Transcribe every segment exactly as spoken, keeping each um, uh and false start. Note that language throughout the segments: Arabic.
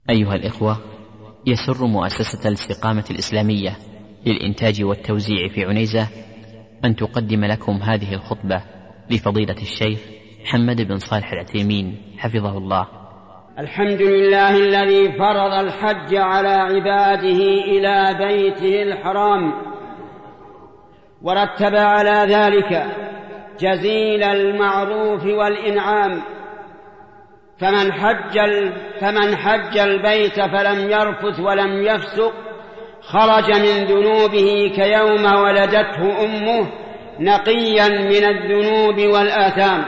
أيها الإخوة، يسر مؤسسة الاستقامة الإسلامية للإنتاج والتوزيع في عنيزة أن تقدم لكم هذه الخطبة لفضيلة الشيخ محمد بن صالح العثيمين حفظه الله. الحمد لله الذي فرض الحج على عباده إلى بيته الحرام، ورتب على ذلك جزيل المعروف والإنعام. فمن حج, فمن حج البيت فلم يرفث ولم يفسق خرج من ذنوبه كيوم ولدته أمه نقيا من الذنوب والآثام.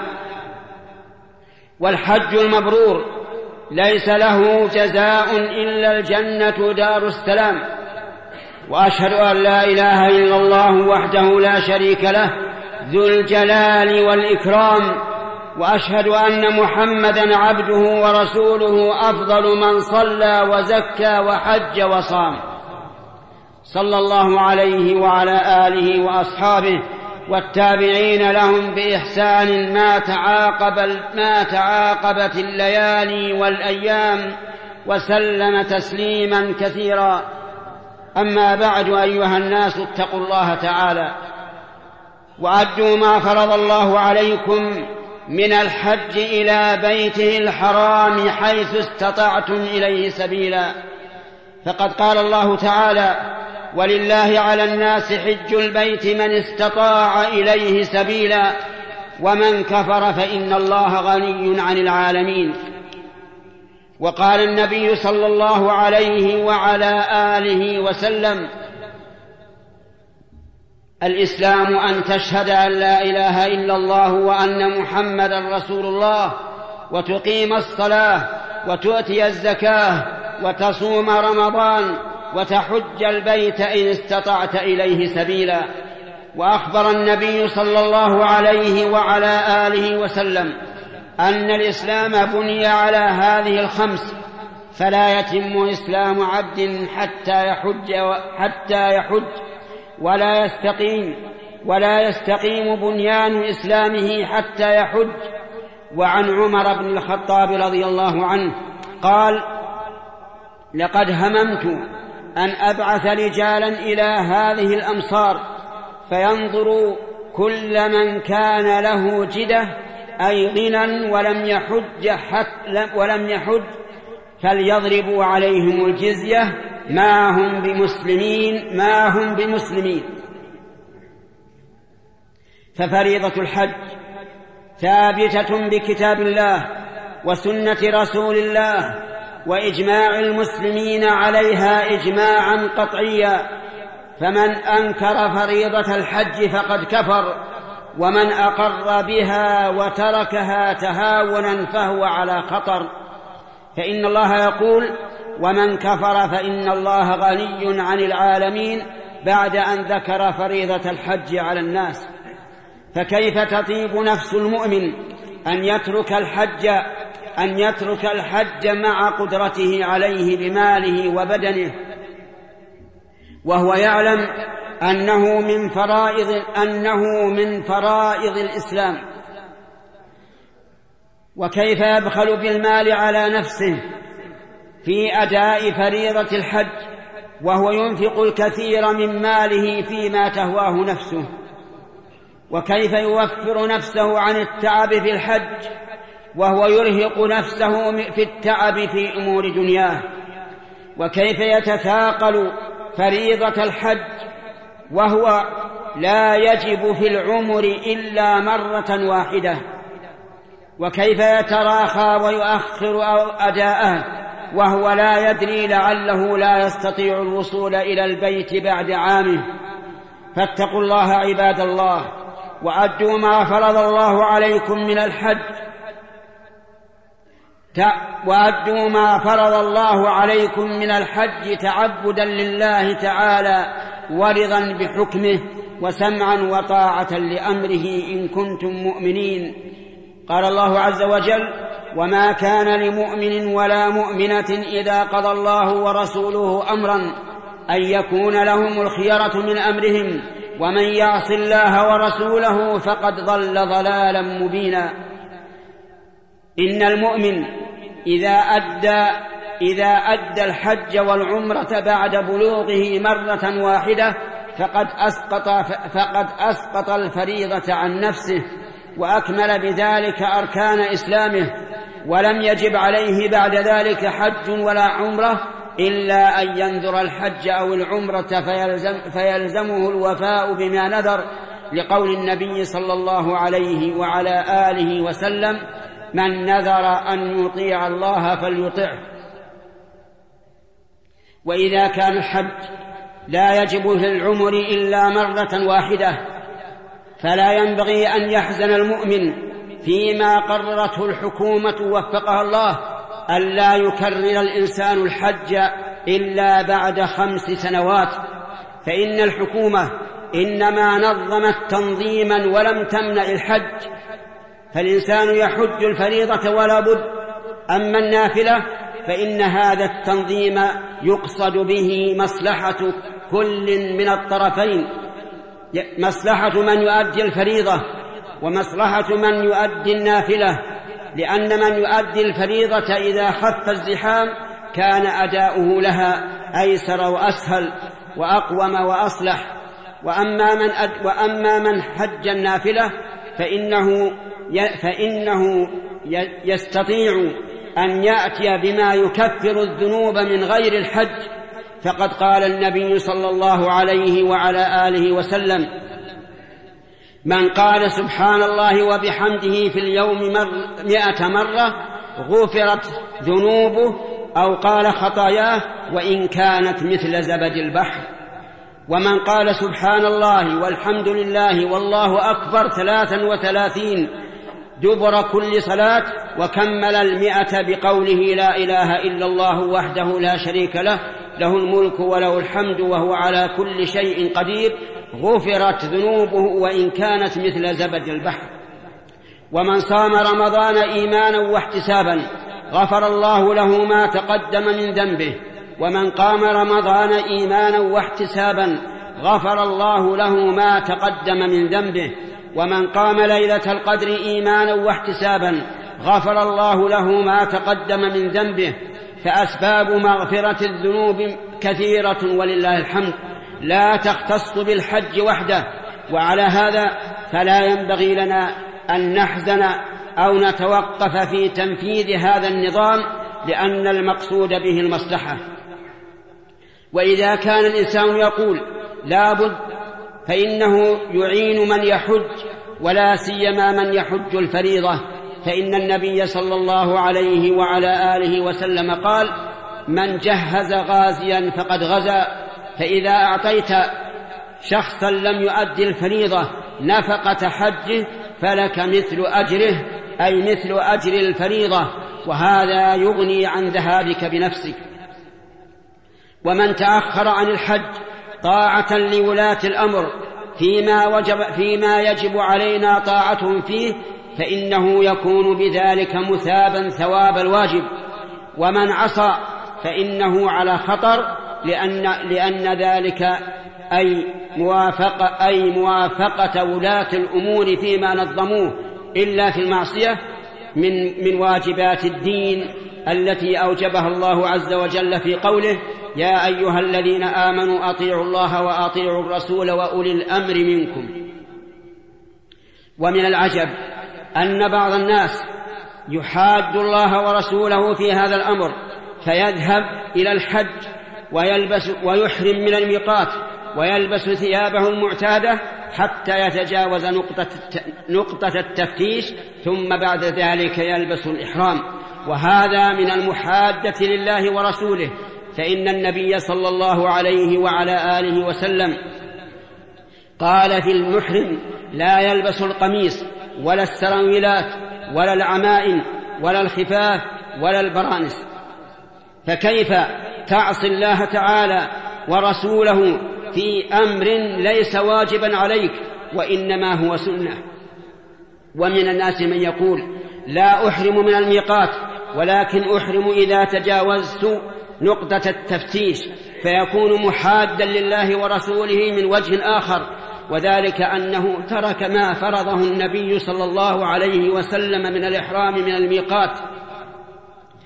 والحج المبرور ليس له جزاء إلا الجنة دار السلام. وأشهد أن لا إله إلا الله وحده لا شريك له ذو الجلال والإكرام، وأشهد أن محمدًا عبده ورسوله أفضل من صلى وزكى وحج وصام، صلى الله عليه وعلى آله وأصحابه والتابعين لهم بإحسان ما تعاقب ما تعاقبت الليالي والأيام، وسلم تسليما كثيرا. أما بعد، أيها الناس، اتقوا الله تعالى وأدوا ما فرض الله عليكم من الحج إلى بيته الحرام حيث استطعتم إليه سبيلا. فقد قال الله تعالى: ولله على الناس حج البيت من استطاع إليه سبيلا ومن كفر فإن الله غني عن العالمين. وقال النبي صلى الله عليه وعلى آله وسلم: الإسلام أن تشهد أن لا إله إلا الله وأن محمدا رسول الله، وتقيم الصلاة، وتؤتي الزكاة، وتصوم رمضان، وتحج البيت إن استطعت إليه سبيلا. وأخبر النبي صلى الله عليه وعلى آله وسلم أن الإسلام بني على هذه الخمس، فلا يتم إسلام عبد حتى يحج حتى يحج ولا يستقيم ولا يستقيم بنيان إسلامه حتى يحج. وعن عمر بن الخطاب رضي الله عنه قال: لقد هممت أن أبعث رجالا إلى هذه الأمصار فينظروا كل من كان له جدة أي غنى ولم يحج ولم يحج فليضربوا عليهم الجزية ما هم بمسلمين ما هم بمسلمين. ففريضة الحج ثابتة بكتاب الله وسنة رسول الله وإجماع المسلمين عليها إجماعا قطعيا. فمن أنكر فريضة الحج فقد كفر، ومن أقر بها وتركها تهاونا فهو على خطر. فإن الله يقول: ومن كفر فإن الله غني عن العالمين، بعد أن ذكر فريضة الحج على الناس. فكيف تطيب نفس المؤمن أن يترك الحج أن يترك الحج مع قدرته عليه بماله وبدنه، وهو يعلم أنه من فرائض أنه من فرائض الإسلام؟ وكيف يبخل بالمال على نفسه في أداء فريضة الحج وهو ينفق الكثير من ماله فيما تهواه نفسه؟ وكيف يوفر نفسه عن التعب في الحج وهو يرهق نفسه في التعب في أمور دنياه؟ وكيف يتثاقل فريضة الحج وهو لا يجب في العمر إلا مرة واحدة؟ وكيف يتراخى ويؤخر أداءه وهو لا يدري لعله لا يستطيع الوصول إلى البيت بعد عامه؟ فاتقوا الله عباد الله، وأدوا ما فرض الله عليكم من الحج وأدوا ما فرض الله عليكم من الحج تعبدا لله تعالى ورضا بحكمه وسمعا وطاعة لأمره إن كنتم مؤمنين. قال الله عز وجل: وما كان لمؤمن ولا مؤمنة إذا قضى الله ورسوله أمرا أن يكون لهم الخيرة من أمرهم ومن يعص الله ورسوله فقد ضل ضلالا مبينا. إن المؤمن إذا أدى إذا أدى الحج والعمرة بعد بلوغه مرة واحدة فقد أسقط, فقد أسقط الفريضة عن نفسه وأكمل بذلك أركان إسلامه، ولم يجب عليه بعد ذلك حج ولا عمرة إلا أن ينذر الحج أو العمرة فيلزم فيلزمه الوفاء بما نذر، لقول النبي صلى الله عليه وعلى آله وسلم: من نذر أن يطيع الله فليطعه. وإذا كان الحج لا يجب في العمر إلا مرة واحدة فلا ينبغي أن يحزن المؤمن فيما قررته الحكومة وفقها الله ألا يكرر الإنسان الحج إلا بعد خمس سنوات، فإن الحكومة إنما نظمت تنظيما ولم تمنع الحج، فالإنسان يحج الفريضة ولا بد، أما النافلة فإن هذا التنظيم يقصد به مصلحة كل من الطرفين، مصلحة من يؤدي الفريضة ومصلحة من يؤدي النافلة، لأن من يؤدي الفريضة إذا خف الزحام كان أداؤه لها أيسر وأسهل وأقوم وأصلح، وأما من, أد وأما من حج النافلة فإنه, فإنه يستطيع أن يأتي بما يكفر الذنوب من غير الحج، فقد قال النبي صلى الله عليه وعلى آله وسلم: من قال سبحان الله وبحمده في اليوم مئة مرة غفرت ذنوبه، أو قال خطاياه وإن كانت مثل زبد البحر. ومن قال سبحان الله والحمد لله والله أكبر ثلاثا وثلاثين دبر كل صلاة وكمل المئة بقوله: لا إله إلا الله وحده لا شريك له له الملك وله الحمد وهو على كل شيء قدير، غفرت ذنوبه وإن كانت مثل زبد البحر. ومن صام رمضان إيمانا واحتسابا غفر الله له ما تقدم من ذنبه. ومن قام رمضان إيمانا واحتسابا غفر الله له ما تقدم من ذنبه. ومن قام ليلة القدر إيمانا واحتسابا غفر الله له ما تقدم من ذنبه. فأسباب مغفرة الذنوب كثيرة ولله الحمد، لا تختص بالحج وحده، وعلى هذا فلا ينبغي لنا أن نحزن أو نتوقف في تنفيذ هذا النظام، لأن المقصود به المصلحة. وإذا كان الإنسان يقول لا بد فإنه يعين من يحج، ولا سيما من يحج الفريضة، فإن النبي صلى الله عليه وعلى آله وسلم قال: من جهز غازيا فقد غزا. فإذا أعطيت شخصا لم يؤدي الفريضة نفقة حجه فلك مثل أجره، أي مثل أجر الفريضة، وهذا يغني عن ذهابك بنفسك. ومن تأخر عن الحج طاعة لولاة الأمر فيما, وجب فيما يجب علينا طاعتهم فيه فإنه يكون بذلك مثابا ثواب الواجب. ومن عصى فإنه على خطر، لأن, لأن ذلك أي موافقة, أي موافقة ولاة الأمور فيما نظموه إلا في المعصية من, من واجبات الدين التي أوجبها الله عز وجل في قوله: يا أيها الذين آمنوا أطيعوا الله وأطيعوا الرسول وأولي الأمر منكم. ومن العجب أن بعض الناس يحاد الله ورسوله في هذا الأمر، فيذهب إلى الحج ويلبس ويحرم من الميقات ويلبس ثيابه المعتادة حتى يتجاوز نقطة, نقطة التفتيش، ثم بعد ذلك يلبس الإحرام، وهذا من المحادة لله ورسوله. فإن النبي صلى الله عليه وعلى آله وسلم قال في المحرم: لا يلبس القميص ولا السراويلات ولا العمائم ولا الخفاف ولا البرانس. فكيف تعصي الله تعالى ورسوله في أمر ليس واجبا عليك وإنما هو سنة؟ ومن الناس من يقول: لا أحرم من الميقات ولكن أحرم إذا تجاوزت نقطة التفتيش، فيكون محادا لله ورسوله من وجه آخر، وذلك أنه ترك ما فرضه النبي صلى الله عليه وسلم من الإحرام من الميقات.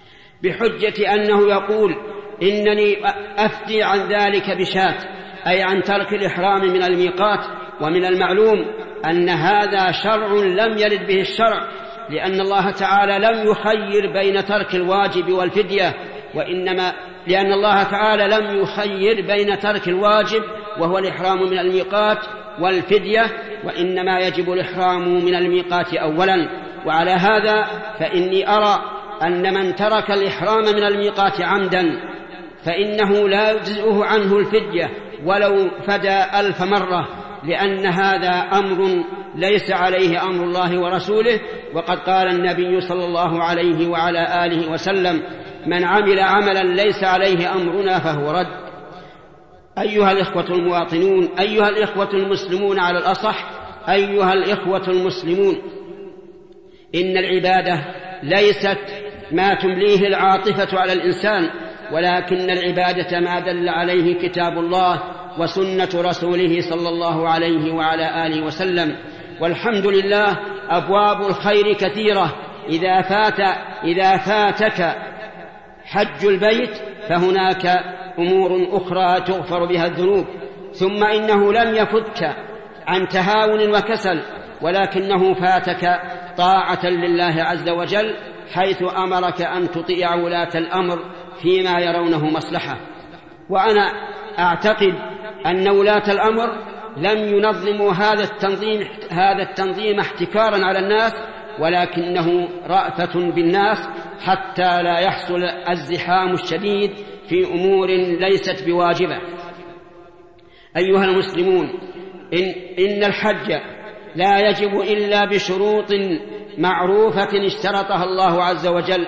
بحجة أنه يقول إنني أفتي عن ذلك بشاة، أي عن ترك الإحرام من الميقات. ومن المعلوم أن هذا شرع لم يرد به الشرع، لأن الله تعالى لم يخير بين ترك الواجب والفدية، وإنما لأن الله تعالى لم يخير بين ترك الواجب وهو الإحرام من الميقات والفدية، وإنما يجب الإحرام من الميقات أولا. وعلى هذا فإني أرى أن من ترك الإحرام من الميقات عمدا فإنه لا يجزئه عنه الفدية ولو فدى ألف مرة، لأن هذا أمر ليس عليه أمر الله ورسوله. وقد قال النبي صلى الله عليه وعلى آله وسلم: من عمل عملا ليس عليه أمرنا فهو رد. أيها الإخوة المواطنون، أيها الإخوة المسلمون على الأصح، أيها الإخوة المسلمون، إن العبادة ليست ما تمليه العاطفة على الإنسان، ولكن العبادة ما دل عليه كتاب الله وسنة رسوله صلى الله عليه وعلى آله وسلم. والحمد لله أبواب الخير كثيرة. إذا فات إذا فاتك حج البيت فهناك أمور أخرى تغفر بها الذنوب. ثم إنه لم يفتك عن تهاون وكسل، ولكنه فاتك طاعة لله عز وجل، حيث أمرك أن تطيع ولاة الأمر فيما يرونه مصلحة. وأنا أعتقد أن ولاة الأمر لم ينظموا هذا التنظيم هذا التنظيم احتكارا على الناس، ولكنه رأفة بالناس حتى لا يحصل الزحام الشديد في أمور ليست بواجبة. أيها المسلمون، إن, إن الحج لا يجب إلا بشروط معروفة اشترطها الله عز وجل.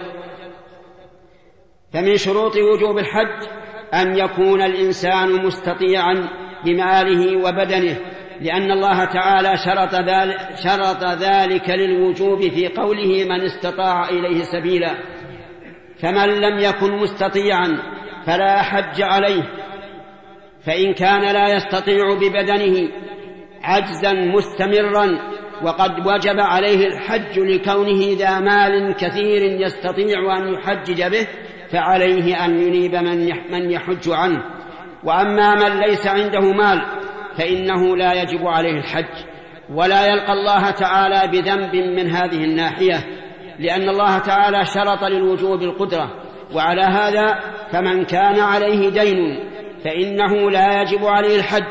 فمن شروط وجوب الحج أن يكون الإنسان مستطيعا بماله وبدنه، لأن الله تعالى شرط ذلك, شرط ذلك للوجوب في قوله: من استطاع إليه سبيلا. فمن لم يكن مستطيعا فلا حج عليه، فإن كان لا يستطيع ببدنه عجزا مستمرا وقد وجب عليه الحج لكونه ذا مال كثير يستطيع أن يحجج به، فعليه أن ينيب من يحج عنه. وأما من ليس عنده مال فإنه لا يجب عليه الحج، ولا يلقى الله تعالى بذنب من هذه الناحية، لأن الله تعالى شرط للوجوب القدرة. وعلى هذا فمن كان عليه دين فإنه لا يجب عليه الحج،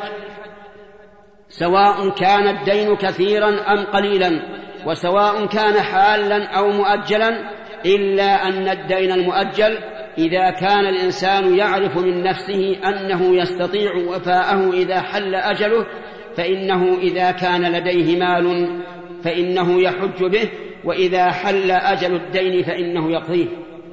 سواء كان الدين كثيرا أم قليلا، وسواء كان حالا أو مؤجلا، إلا أن الدين المؤجل إذا كان الإنسان يعرف من نفسه أنه يستطيع وفاءه إذا حل أجله، فإنه إذا كان لديه مال فإنه يحج به، وإذا حل أجل الدين فإنه يقضيه.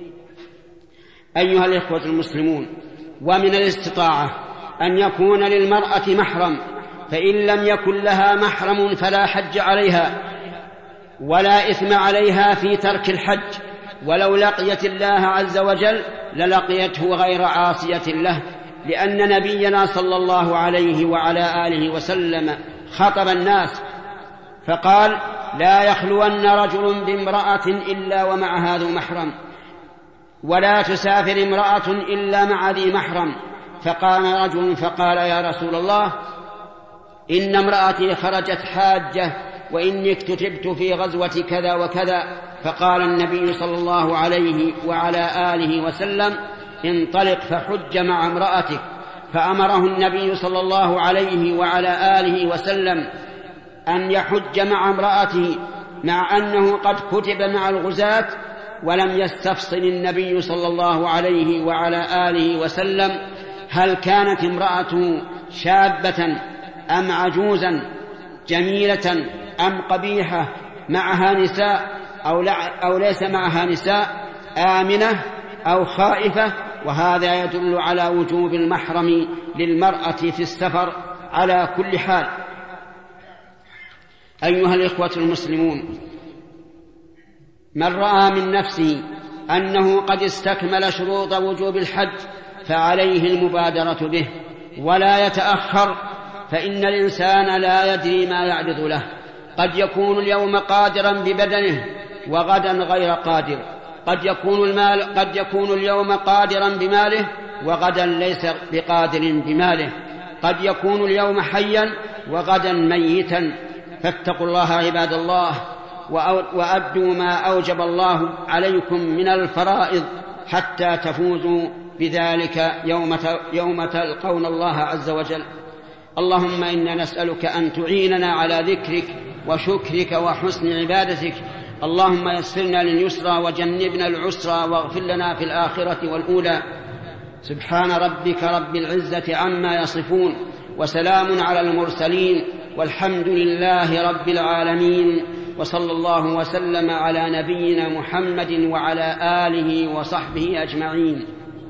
أيها الإخوة المسلمون، ومن الاستطاعة أن يكون للمرأة محرم، فإن لم يكن لها محرم فلا حج عليها ولا إثم عليها في ترك الحج، ولو لقيت الله عز وجل للقيته غير عاصية له، لأن نبينا صلى الله عليه وعلى آله وسلم خطب الناس فقال: لا يخلون رجل بامرأة إلا ومعها ذو محرم، ولا تسافر امرأة إلا مع ذي محرم. فقام رجل فقال: يا رسول الله، إن امرأتي خرجت حاجة وإني اكتتبت في غزوة كذا وكذا. فقال النبي صلى الله عليه وعلى آله وسلم: انطلق فحج مع امرأتك. فأمره النبي صلى الله عليه وعلى آله وسلم أن يحج مع امرأته، مع أنه قد كتب مع الغزاة، ولم يستفصل النبي صلى الله عليه وعلى آله وسلم هل كانت امرأته شابة أم عجوزا، جميلة أم قبيحة، معها نساء أو, أو ليس معها نساء، آمنة أو خائفة. وهذا يدل على وجوب المحرم للمرأة في السفر على كل حال. أيها الإخوة المسلمون، من رأى من نفسه أنه قد استكمل شروط وجوب الحج فعليه المبادرة به ولا يتأخر، فإن الإنسان لا يدري ما يعرض له، قد يكون اليوم قادرا ببدنه وغدا غير قادر، قد يكون المال قد يكون اليوم قادرا بماله وغدا ليس بقادر بماله، قد يكون اليوم حيا وغدا ميتا، فاتقوا الله عباد الله وأدوا ما أوجب الله عليكم من الفرائض حتى تفوزوا بذلك يوم يوم تلقون الله عز وجل. اللهم إنا نسألك أن تعيننا على ذكرك وشكرك وحسن عبادتك. اللهم يسرنا لليسرى وجنبنا العسرى واغفر لنا في الآخرة والأولى. سبحان ربك رب العزة عما يصفون وسلام على المرسلين والحمد لله رب العالمين، وصلى الله وسلم على نبينا محمد وعلى آله وصحبه أجمعين.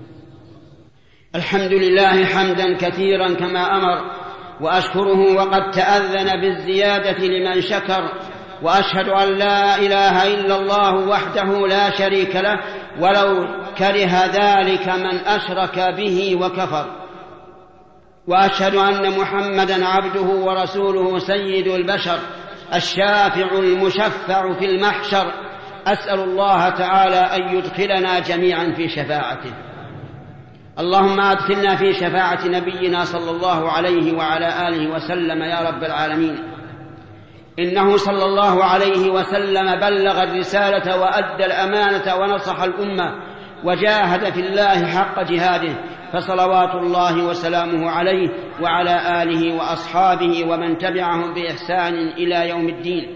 الحمد لله حمدا كثيرا كما أمر، وأشكره وقد تأذن بالزيادة لمن شكر، وأشهد أن لا إله إلا الله وحده لا شريك له ولو كره ذلك من أشرك به وكفر، وأشهد أن محمدا عبده ورسوله سيد البشر الشافع المشفع في المحشر. أسأل الله تعالى أن يدخلنا جميعا في شفاعته. اللهم أدخلنا في شفاعة نبينا صلى الله عليه وعلى آله وسلم يا رب العالمين. إنه صلى الله عليه وسلم بلغ الرسالة وأدى الأمانة ونصح الأمة وجاهد في الله حق جهاده، فصلوات الله وسلامه عليه وعلى آله وأصحابه ومن تبعهم بإحسان إلى يوم الدين.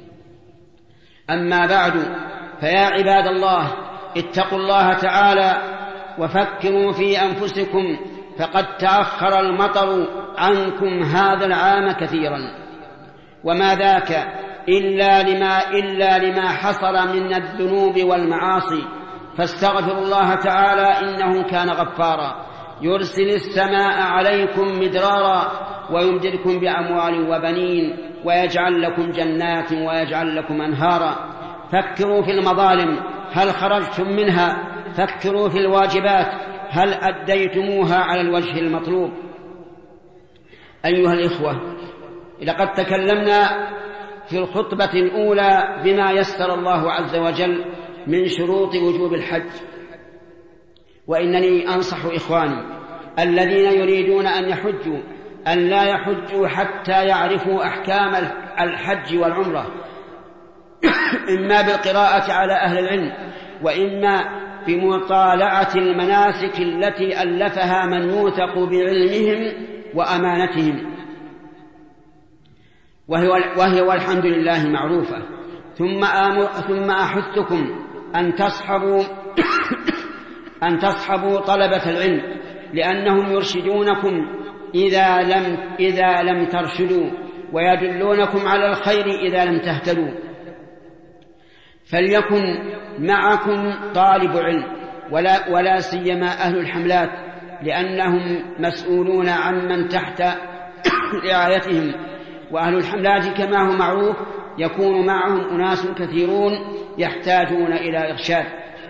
أما بعد، فيا عباد الله اتقوا الله تعالى وفكروا في أنفسكم، فقد تأخر المطر عنكم هذا العام كثيرا، وما ذاك إلا لما, إلا لما حصل من الذنوب والمعاصي. فاستغفروا الله تعالى إنه كان غفارا، يرسل السماء عليكم مدرارا ويمددكم بأموال وبنين ويجعل لكم جنات ويجعل لكم أنهارا. فكروا في المظالم هل خرجتم منها؟ فكروا في الواجبات هل أديتموها على الوجه المطلوب؟ أيها الإخوة، لقد تكلمنا في الخطبة الأولى بما يسر الله عز وجل من شروط وجوب الحج، وإنني أنصح إخواني الذين يريدون أن يحجوا أن لا يحجوا حتى يعرفوا أحكام الحج والعمرة، إما بالقراءة على أهل العلم، وإما بمطالعة المناسك التي ألفها من يوثق بعلمهم وأمانتهم، وهي والحمد لله معروفة. ثم ثم أحثكم أن تصحبوا أن تصحبوا طلبة العلم، لأنهم يرشدونكم إذا لم إذا لم ترشدوا، ويدلونكم على الخير إذا لم تهتدوا. فليكن معكم طالب علم، ولا ولا سيما أهل الحملات، لأنهم مسؤولون عمن تحت رعايتهم. وأهل الحملات كما هو معروف يكون معهم أناس كثيرون يحتاجون إلى إرشاد.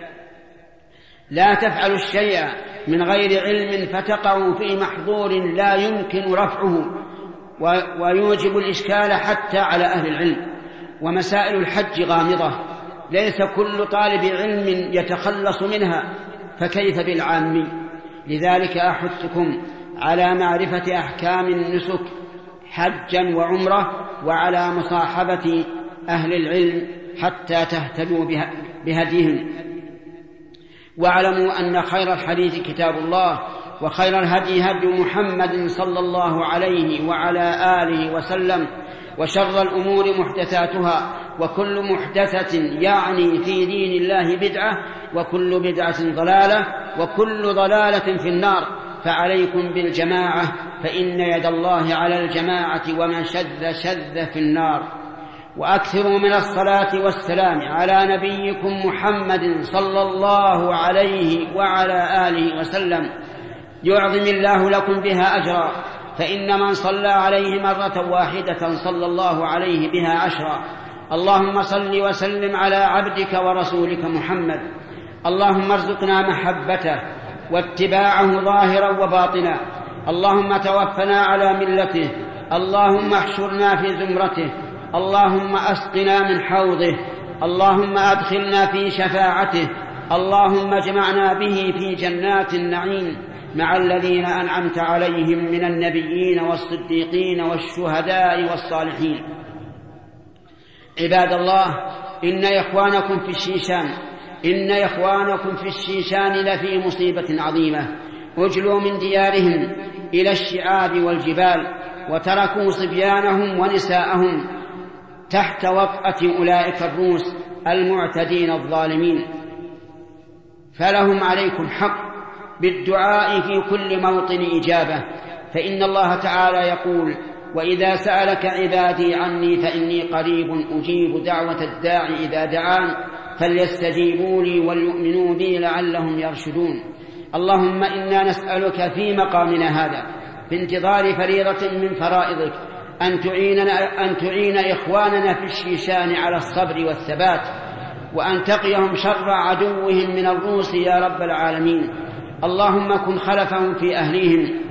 لا تفعلوا الشيء من غير علم فتقعوا في محظور لا يمكن رفعه ويوجب الإشكال حتى على أهل العلم. ومسائل الحج غامضة، ليس كل طالب علم يتخلص منها، فكيف بالعامي؟ لذلك أحثكم على معرفة أحكام النسك حجا وعمرة، وعلى مصاحبة أهل العلم حتى تهتدوا بهديهم. واعلموا أن خير الحديث كتاب الله، وخير الهدي هدي محمد صلى الله عليه وعلى آله وسلم، وشر الأمور محدثاتها، وكل محدثة يعني في دين الله بدعة، وكل بدعة ضلالة، وكل ضلالة في النار. فعليكم بالجماعة، فإن يد الله على الجماعة، ومن شذ شذ في النار. وأكثروا من الصلاة والسلام على نبيكم محمد صلى الله عليه وعلى آله وسلم، يعظم الله لكم بها أجرا، فإن من صلى عليه مرة واحدة صلى الله عليه بها عشرا. اللهم صل وسلم على عبدك ورسولك محمد. اللهم ارزقنا محبته واتباعه ظاهرا وباطنا. اللهم توفنا على ملته. اللهم احشرنا في زمرته. اللهم أسقنا من حوضه. اللهم أدخلنا في شفاعته، اللهم اجمعنا به في جنات النعيم مع الذين أنعمت عليهم من النبيين والصديقين والشهداء والصالحين. عباد الله، إن إخوانكم في الشيشان إن إخوانكم في الشيشان لفي مصيبة عظيمة، أجلوا من ديارهم إلى الشعاب والجبال، وتركوا صبيانهم ونساءهم تحت وطأة أولئك الروس المعتدين الظالمين. فلهم عليكم حق بالدعاء في كل موطن إجابة، فإن الله تعالى يقول: وإذا سألك عبادي عني فإني قريب أجيب دعوة الداعي إذا دعان فليستجيبوا لي وليؤمنوا بي لعلهم يرشدون. اللهم إنا نسألك في مقامنا هذا في انتظار فريضة من فرائضك أن تعيننا أن تعين إخواننا في الشيشان على الصبر والثبات، وأن تقيهم شر عدوهم من الروس يا رب العالمين. اللهم كن خلفهم في أهليهم،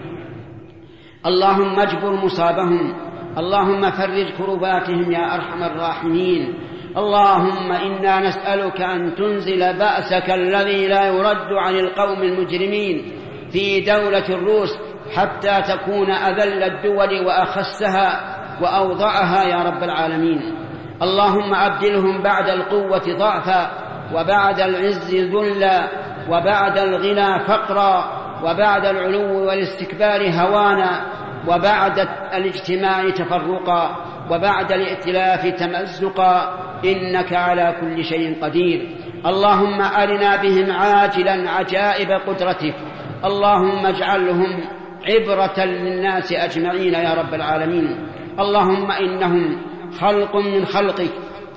اللهم اجبر مصابهم، اللهم فرج كرباتهم يا أرحم الراحمين. اللهم إنا نسألك أن تنزل بأسك الذي لا يرد عن القوم المجرمين في دولة الروس حتى تكون أذل الدول وأخسها وأوضعها يا رب العالمين. اللهم أبدلهم بعد القوة ضعفا، وبعد العز ذلا، وبعد الغنى فقرا، وبعد العلو والاستكبار هوانا، وبعد الاجتماع تفرقا، وبعد الائتلاف تمزقا، إنك على كل شيء قدير. اللهم أرنا بهم عاجلا عجائب قدرتك، اللهم اجعلهم عبرة للناس أجمعين يا رب العالمين. اللهم إنهم خلق من خلقك،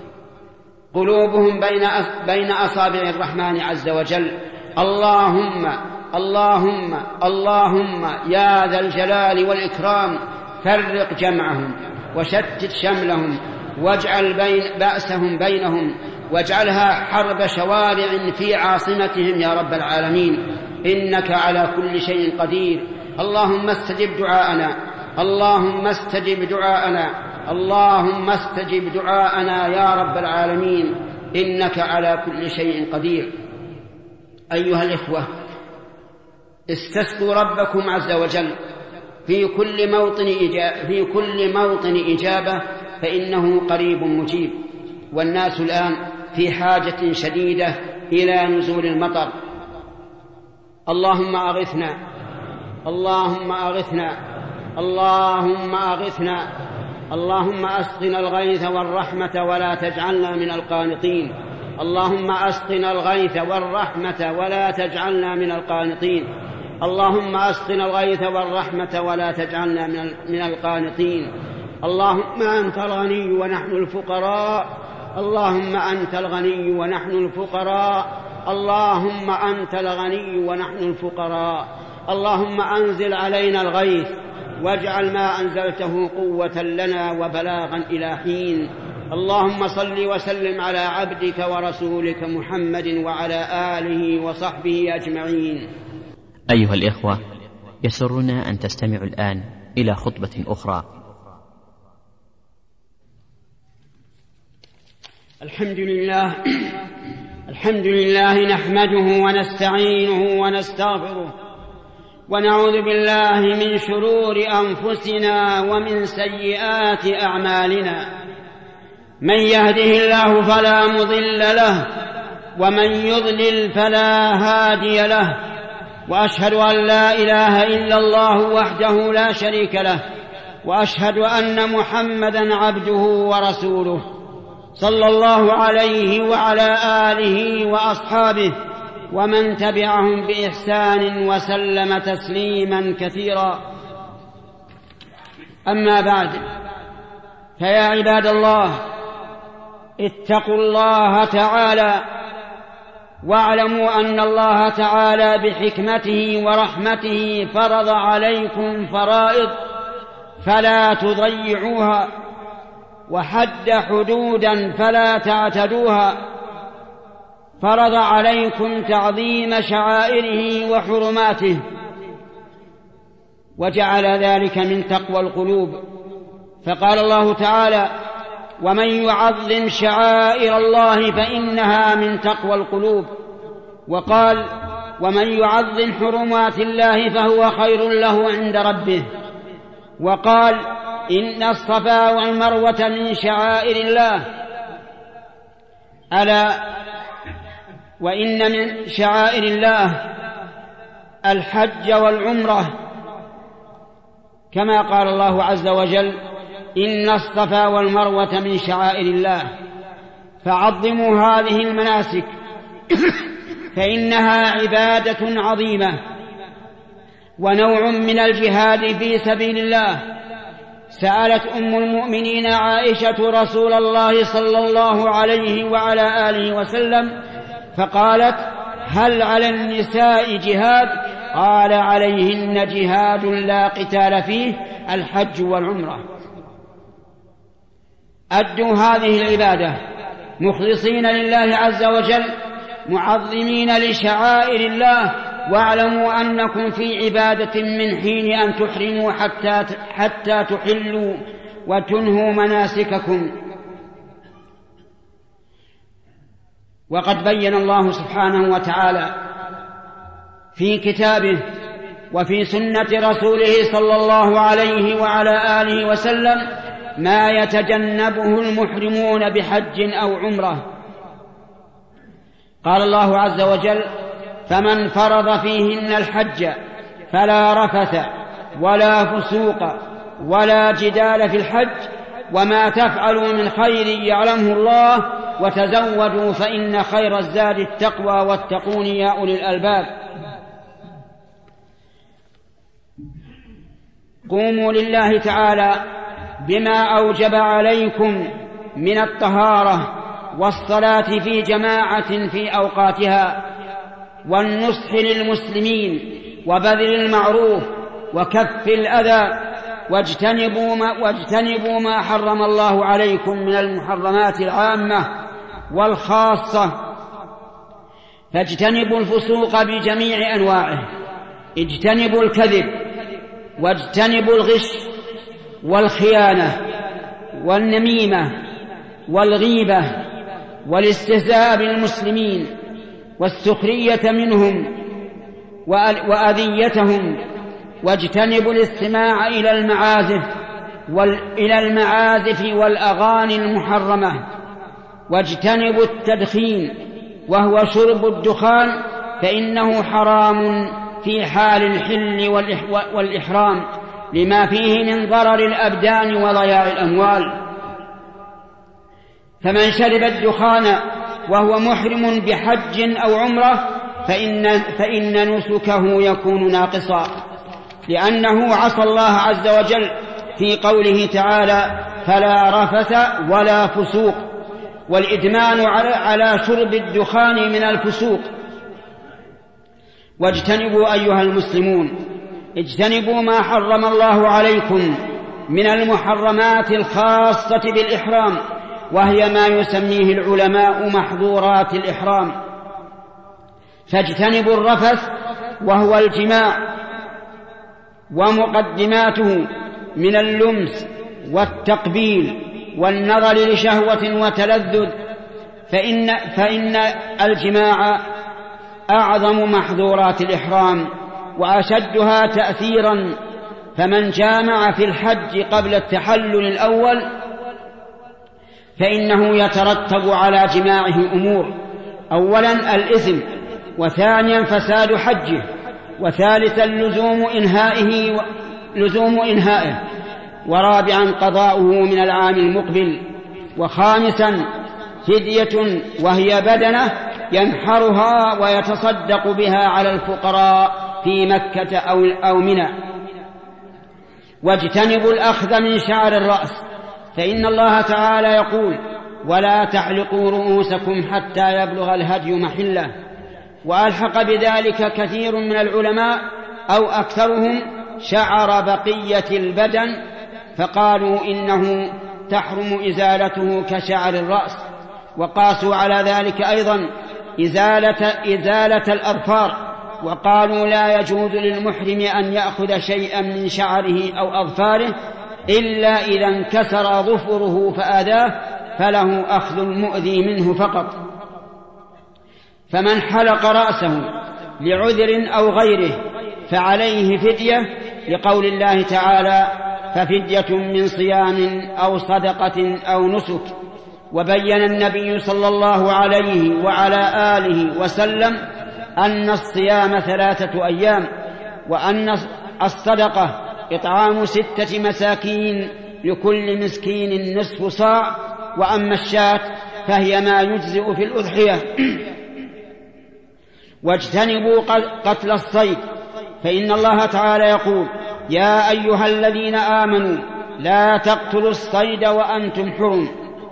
قلوبهم بين بين أصابع الرحمن عز وجل. اللهم اللهم اللهم يا ذا الجلال والإكرام فرق جمعهم وشتت شملهم، واجعل بين بأسهم بينهم، واجعلها حرب شوارع في عاصمتهم يا رب العالمين، إنك على كل شيء قدير. اللهم استجب دعاءنا، اللهم استجب دعاءنا، اللهم استجب دعاءنا يا رب العالمين، إنك على كل شيء قدير. أيها الإخوة، استسقوا ربكم عز وجل في كل موطن إجابة في كل موطن إجابة فإنه قريب مجيب، والناس الآن في حاجة شديدة إلى نزول المطر. اللهم أغثنا، اللهم أغثنا، اللهم أغثنا، اللهم أسقنا الغيث والرحمة ولا تجعلنا من القانطين، اللهم أسقنا الغيث والرحمة ولا تجعلنا من القانطين، اللهم أسقنا الغيث والرحمة ولا تجعلنا من القانطين. اللهم أنت الغني ونحن الفقراء، اللهم أنت الغني ونحن الفقراء، اللهم أنت الغني ونحن الفقراء. اللهم أنزل علينا الغيث واجعل ما أنزلته قوة لنا وبلاغا إلى حين. اللهم صل وسلم على عبدك ورسولك محمد وعلى آله وصحبه أجمعين. أيها الإخوة، يسرنا أن تستمعوا الآن إلى خطبة أخرى. الحمد لله الحمد لله نحمده ونستعينه ونستغفره، ونعوذ بالله من شرور أنفسنا ومن سيئات أعمالنا. من يهده الله فلا مضل له، ومن يضلل فلا هادي له، وأشهد أن لا إله إلا الله وحده لا شريك له، وأشهد أن محمدًا عبده ورسوله، صلى الله عليه وعلى آله وأصحابه ومن تبعهم بإحسان وسلم تسليما كثيرا. أما بعد، فيا عباد الله، اتقوا الله تعالى، واعلموا أن الله تعالى بحكمته ورحمته فرض عليكم فرائض فلا تضيعوها، وحد حدودا فلا تعتدوها. فرض عليكم تعظيم شعائره وحرماته، وجعل ذلك من تقوى القلوب، فقال الله تعالى: ومن يعظم شعائر الله فإنها من تقوى القلوب. وقال ومن يعظم حرمات الله فهو خير له عند ربه. وقال إن الصفا والمروة من شعائر الله، ألا وإن من شعائر الله الحج والعمرة، كما قال الله عز وجل إن الصفا والمروة من شعائر الله. فعظموا هذه المناسك فإنها عبادة عظيمة ونوع من الجهاد في سبيل الله. سألت أم المؤمنين عائشة رسول الله صلى الله عليه وعلى آله وسلم فقالت هل على النساء جهاد؟ قال عليهن جهاد لا قتال فيه، الحج والعمرة. أدوا هذه العبادة مخلصين لله عز وجل معظمين لشعائر الله، واعلموا أنكم في عبادة من حين أن تحرموا حتى, حتى تحلوا وتنهوا مناسككم. وقد بين الله سبحانه وتعالى في كتابه وفي سنة رسوله صلى الله عليه وعلى آله وسلم ما يتجنبه المحرمون بحج أو عمرة. قال الله عز وجل فمن فرض فيهن الحج فلا رفث ولا فسوق ولا جدال في الحج وما تفعلوا من خير يعلمه الله وتزودوا فإن خير الزاد التقوى واتقون يا أولي الألباب. قوموا لله تعالى بما أوجب عليكم من الطهارة والصلاة في جماعة في أوقاتها والنصح للمسلمين وبذل المعروف وكف الأذى واجتنبوا ما, واجتنبوا ما حرم الله عليكم من المحرمات العامة والخاصة. فاجتنبوا الفسوق بجميع أنواعه، اجتنبوا الكذب واجتنبوا الغش والخيانة والنميمة والغيبة والاستهزاء بالمسلمين والسخرية منهم وأذيتهم، واجتنبوا الاستماع إلى المعازف إلى المعازف والأغاني المحرمة، واجتنبوا التدخين وهو شرب الدخان فإنه حرام في حال الحل والإحرام لما فيه من ضرر الأبدان وضياع الأموال. فمن شرب الدخان وهو محرم بحج أو عمرة فإن, فإن نسكه يكون ناقصا، لأنه عصى الله عز وجل في قوله تعالى فلا رفث ولا فسوق، والإدمان على شرب الدخان من الفسوق. واجتنبوا أيها المسلمون اجتنبوا ما حرم الله عليكم من المحرمات الخاصة بالإحرام، وهي ما يسميه العلماء محظورات الإحرام. فاجتنبوا الرفث وهو الجماع ومقدماته من اللمس والتقبيل والنظر لشهوة وتلذذ، فإن, فإن الجماع أعظم محظورات الإحرام وأشدها تأثيرا. فمن جامع في الحج قبل التحلل الأول فإنه يترتب على جماعه أمور: أولا الإثم، وثانيا فساد حجه، وثالثا لزوم إنهائه لزوم إنهائه، ورابعا قضاؤه من العام المقبل، وخامسا فدية وهي بدنة ينحرها ويتصدق بها على الفقراء في مكة أو منى. واجتنبوا الأخذ من شعر الرأس، فإن الله تعالى يقول ولا تحلقوا رؤوسكم حتى يبلغ الهدي محله. وألحق بذلك كثير من العلماء أو أكثرهم شعر بقية البدن، فقالوا إنه تحرم إزالته كشعر الرأس. وقاسوا على ذلك أيضا إزالة, إزالة الأظفار، وقالوا لا يجوز للمحرم أن يأخذ شيئا من شعره أو أظفاره إلا إذا انكسر ظفره فآذاه فله أخذ المؤذي منه فقط. فمن حلق رأسه لعذر أو غيره فعليه فدية، لقول الله تعالى: ففدية من صيام أو صدقة أو نسك. وبين النبي صلى الله عليه وعلى آله وسلم أن الصيام ثلاثة أيام، وأن الصدقة إطعام ستة مساكين لكل مسكين نصف صاع، وأما الشاة فهي ما يجزئ في الأضحية. واجتنبوا قتل الصيد، فإن الله تعالى يقول: يا أيها الذين آمنوا لا تقتلوا الصيد وأنتم حرم.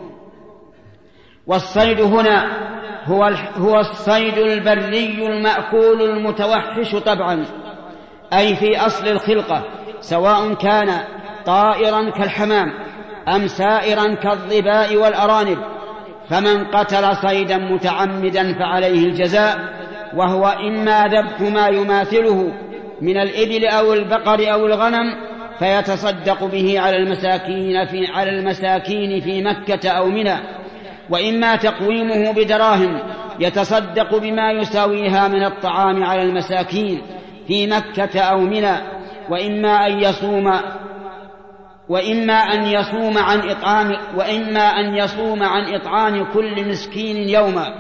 والصيد هنا هو هو الصيد البري المأكول المتوحش طبعا، أي في أصل الخلقة، سواء كان طائرا كالحمام أم سائرا كالظباء والأرانب. فمن قتل صيدا متعمدا فعليه الجزاء، وهو إما ذبح ما يماثله من الإبل أو البقر أو الغنم فيتصدق به على المساكين في على المساكين في مكة أو منى، وإما تقويمه بدراهم يتصدق بما يساويها من الطعام على المساكين في مكة أو منى، وإما أن يصوم وإما أن يصوم عن إطعام وإما أن يصوم عن إطعام كل مسكين يوما.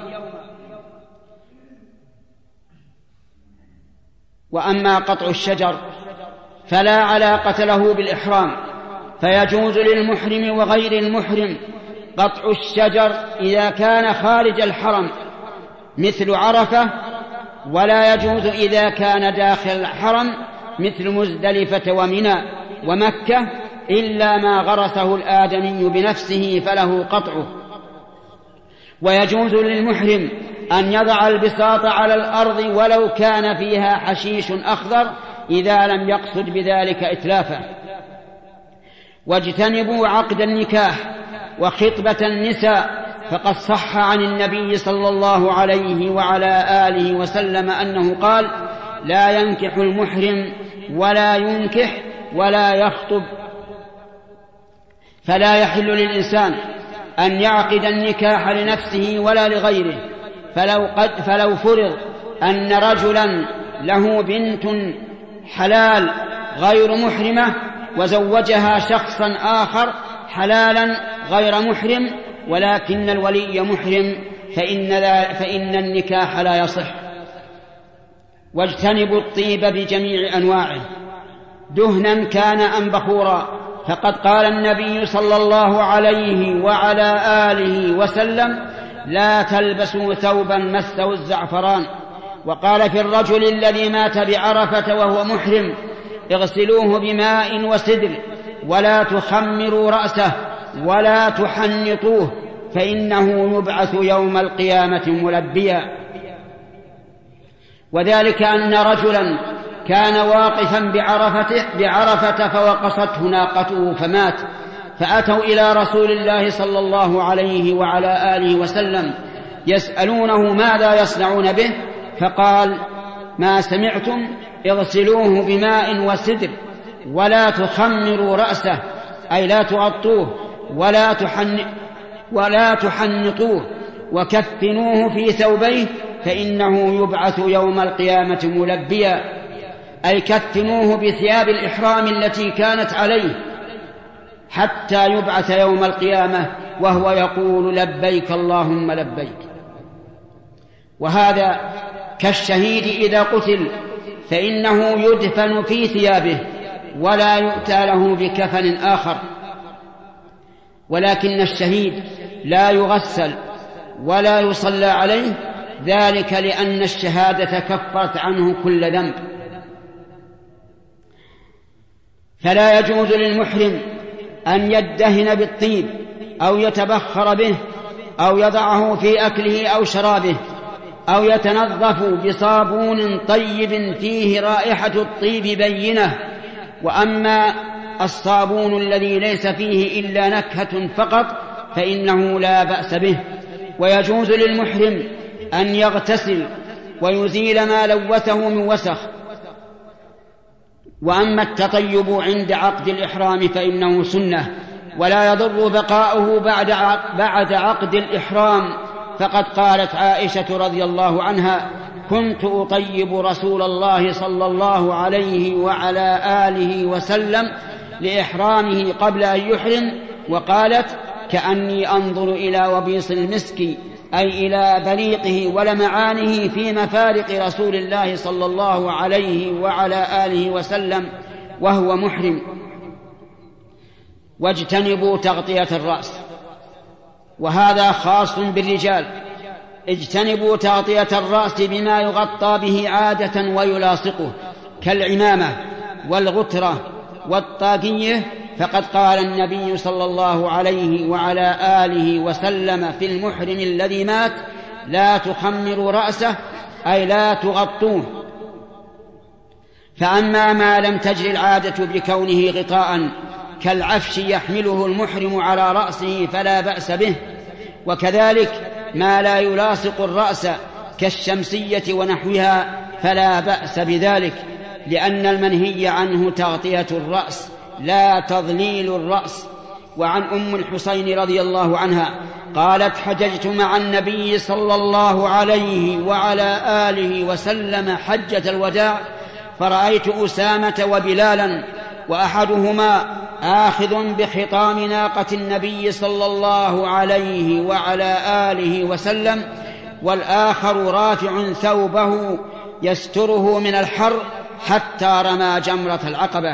وأما قطع الشجر فلا علاقة له بالإحرام، فيجوز للمحرم وغير المحرم قطع الشجر إذا كان خارج الحرم مثل عرفة، ولا يجوز إذا كان داخل الحرم مثل مزدلفة ومنى ومكة، إلا ما غرسه الآدمي بنفسه فله قطعه. ويجوز للمحرم أن يضع البساط على الأرض ولو كان فيها حشيش أخضر إذا لم يقصد بذلك إتلافه. واجتنبوا عقد النكاح وخطبة النساء، فقد صح عن النبي صلى الله عليه وعلى آله وسلم أنه قال: لا ينكح المحرم ولا ينكح ولا يخطب. فلا يحل للإنسان أن يعقد النكاح لنفسه ولا لغيره. فلو, قد فلو فرض أن رجلا له بنت حلال غير محرمة وزوجها شخصا آخر حلالا غير محرم ولكن الولي محرم فإن, فإن النكاح لا يصح. واجتنبوا الطيب بجميع أنواعه دهنا كان أم بخورا، فقد قال النبي صلى الله عليه وعلى آله وسلم: لا تلبسوا ثوبا مسه الزعفران. وقال في الرجل الذي مات بعرفة وهو محرم: اغسلوه بماء وسدر ولا تخمروا رأسه ولا تحنطوه فإنه يبعث يوم القيامة ملبيا. وذلك أن رجلا كان واقفا بعرفة, بعرفة فوقصته ناقته فمات، فأتوا إلى رسول الله صلى الله عليه وعلى آله وسلم يسألونه ماذا يصنعون به، فقال: ما سمعتم؟ اغسلوه بماء وسدر ولا تخمروا رأسه، أي لا تغطوه ولا, تحن ولا تحنطوه، وكفنوه في ثوبيه فإنه يبعث يوم القيامة ملبيا، أي كفنوه بثياب الإحرام التي كانت عليه حتى يبعث يوم القيامة وهو يقول: لبيك اللهم لبيك. وهذا كالشهيد إذا قتل فإنه يدفن في ثيابه ولا يؤتى له بكفن آخر. ولكن الشهيد لا يغسل ولا يصلى عليه، ذلك لأن الشهادة كفرت عنه كل ذنب. فلا يجوز للمحرم أن يدهن بالطيب أو يتبخر به أو يضعه في أكله أو شرابه أو يتنظف بصابون طيب فيه رائحة الطيب بينة. وأما الصابون الذي ليس فيه إلا نكهة فقط فإنه لا بأس به. ويجوز للمحرم أن يغتسل ويزيل ما لوثه من وسخ. وأما التطيب عند عقد الإحرام فإنه سنة، ولا يضر بقاؤه بعد بعد عقد الإحرام، فقد قالت عائشة رضي الله عنها: كنت أطيب رسول الله صلى الله عليه وعلى آله وسلم لإحرامه قبل أن يحرم، وقالت: كأني أنظر إلى وبيص المسك، أي إلى بريقه ولمعانه في مفارق رسول الله صلى الله عليه وعلى آله وسلم وهو محرم. واجتنبوا تغطية الرأس، وهذا خاص بالرجال. اجتنبوا تغطية الرأس بما يغطى به عادة ويلاصقه كالعمامة والغترة والطاقية، فقد قال النبي صلى الله عليه وعلى آله وسلم في المحرم الذي مات: لا تخمروا رأسه، أي لا تغطوه. فأما ما لم تجر العادة بكونه غطاء كالعفش يحمله المحرم على رأسه فلا بأس به، وكذلك ما لا يلاصق الرأس كالشمسية ونحوها فلا بأس بذلك، لأن المنهي عنه تغطية الرأس لا تضليل الرأس. وعن أم الحسين رضي الله عنها قالت: حججت مع النبي صلى الله عليه وعلى آله وسلم حجة الوداع، فرأيت أسامة وبلالا، وأحدهما آخذ بخطام ناقة النبي صلى الله عليه وعلى آله وسلم، والآخر رافع ثوبه يستره من الحر حتى رمى جمرة العقبة.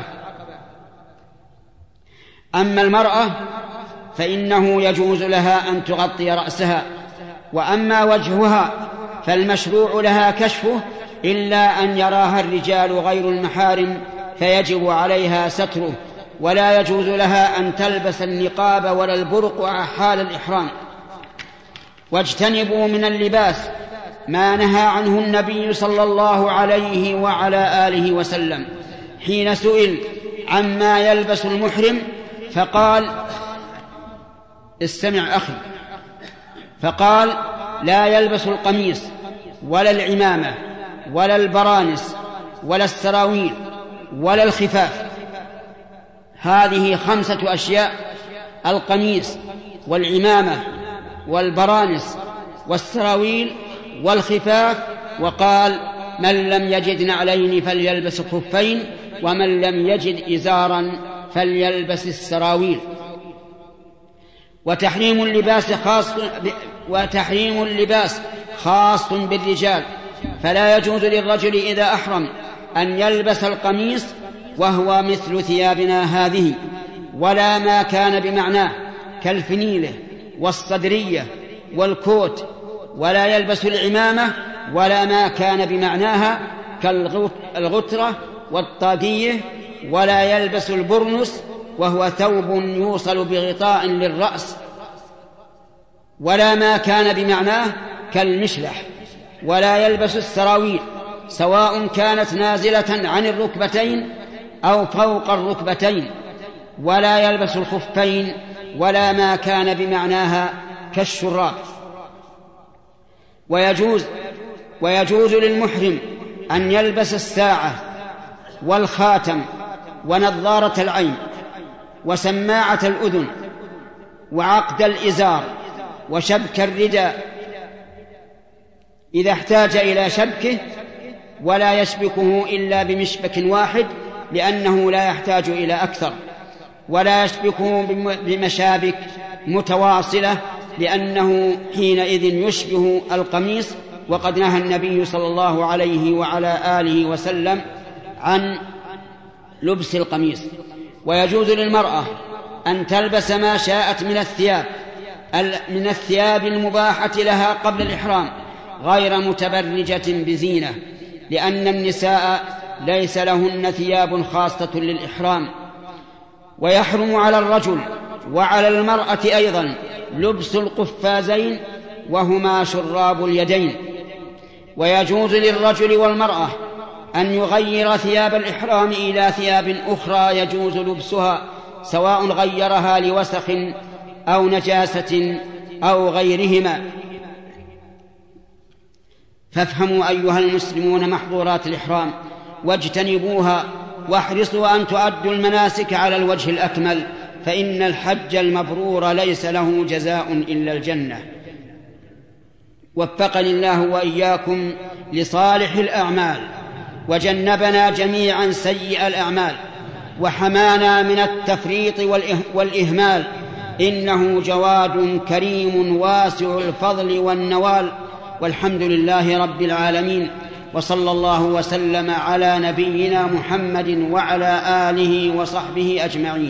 أما المرأة فإنه يجوز لها أن تغطي رأسها، وأما وجهها فالمشروع لها كشفه، إلا أن يراها الرجال غير المحارم فيجب عليها ستره، ولا يجوز لها أن تلبس النقاب ولا البرقع حال الإحرام. واجتنبوا من اللباس ما نهى عنه النبي صلى الله عليه وعلى آله وسلم. حين سئل عما يلبس المحرم فقال: استمع أخي، فقال: لا يلبس القميص ولا العمامة ولا البرانس ولا السراويل ولا الخفاف. هذه خمسة أشياء: القميص والعمامة والبرانس والسراويل والخفاف. وقال: من لم يجد نعلين فليلبس خفين، ومن لم يجد إزارا فليلبس السراويل. وتحريم اللباس خاص وتحريم اللباس خاص بالرجال، فلا يجوز للرجل إذا أحرم أن يلبس القميص وهو مثل ثيابنا هذه، ولا ما كان بمعناه كالفنيلة والصدرية والكوت، ولا يلبس العمامة ولا ما كان بمعناها كالغترة والطاقية، ولا يلبس البرنس وهو ثوب يوصل بغطاء للرأس، ولا ما كان بمعناه كالمشلح، ولا يلبس السراويل سواء كانت نازلة عن الركبتين أو فوق الركبتين، ولا يلبس الخفين ولا ما كان بمعناها كالشراب. ويجوز ويجوز للمحرم أن يلبس الساعة والخاتم ونظارة العين وسماعة الأذن وعقد الإزار وشبك الرداء إذا احتاج إلى شبكه، ولا يشبكه إلا بمشبك واحد لأنه لا يحتاج إلى أكثر، ولا يشبكه بمشابك متواصلة لأنه حينئذ يشبه القميص، وقد نهى النبي صلى الله عليه وعلى آله وسلم عن لبس القميص. ويجوز للمرأة أن تلبس ما شاءت من الثياب من الثياب المباحة لها قبل الإحرام غير متبرجة بزينة، لأن النساء ليس لهن ثياب خاصة للإحرام. ويحرم على الرجل وعلى المرأة أيضا لبس القفازين وهما شراب اليدين. ويجوز للرجل والمرأة أن يغير ثياب الإحرام إلى ثياب أخرى يجوز لبسها، سواء غيرها لوسخ أو نجاسة أو غيرهما. فافهموا أيها المسلمون محظورات الإحرام واجتنبوها، واحرصوا أن تؤدوا المناسك على الوجه الأكمل، فإن الحج المبرور ليس له جزاء إلا الجنة. وفقني الله وإياكم لصالح الأعمال، وجنبنا جميعا سيئ الأعمال، وحمانا من التفريط والإهمال، إنه جواد كريم واسع الفضل والنوال. والحمد لله رب العالمين، وصلى الله وسلم على نبينا محمد وعلى آله وصحبه أجمعين.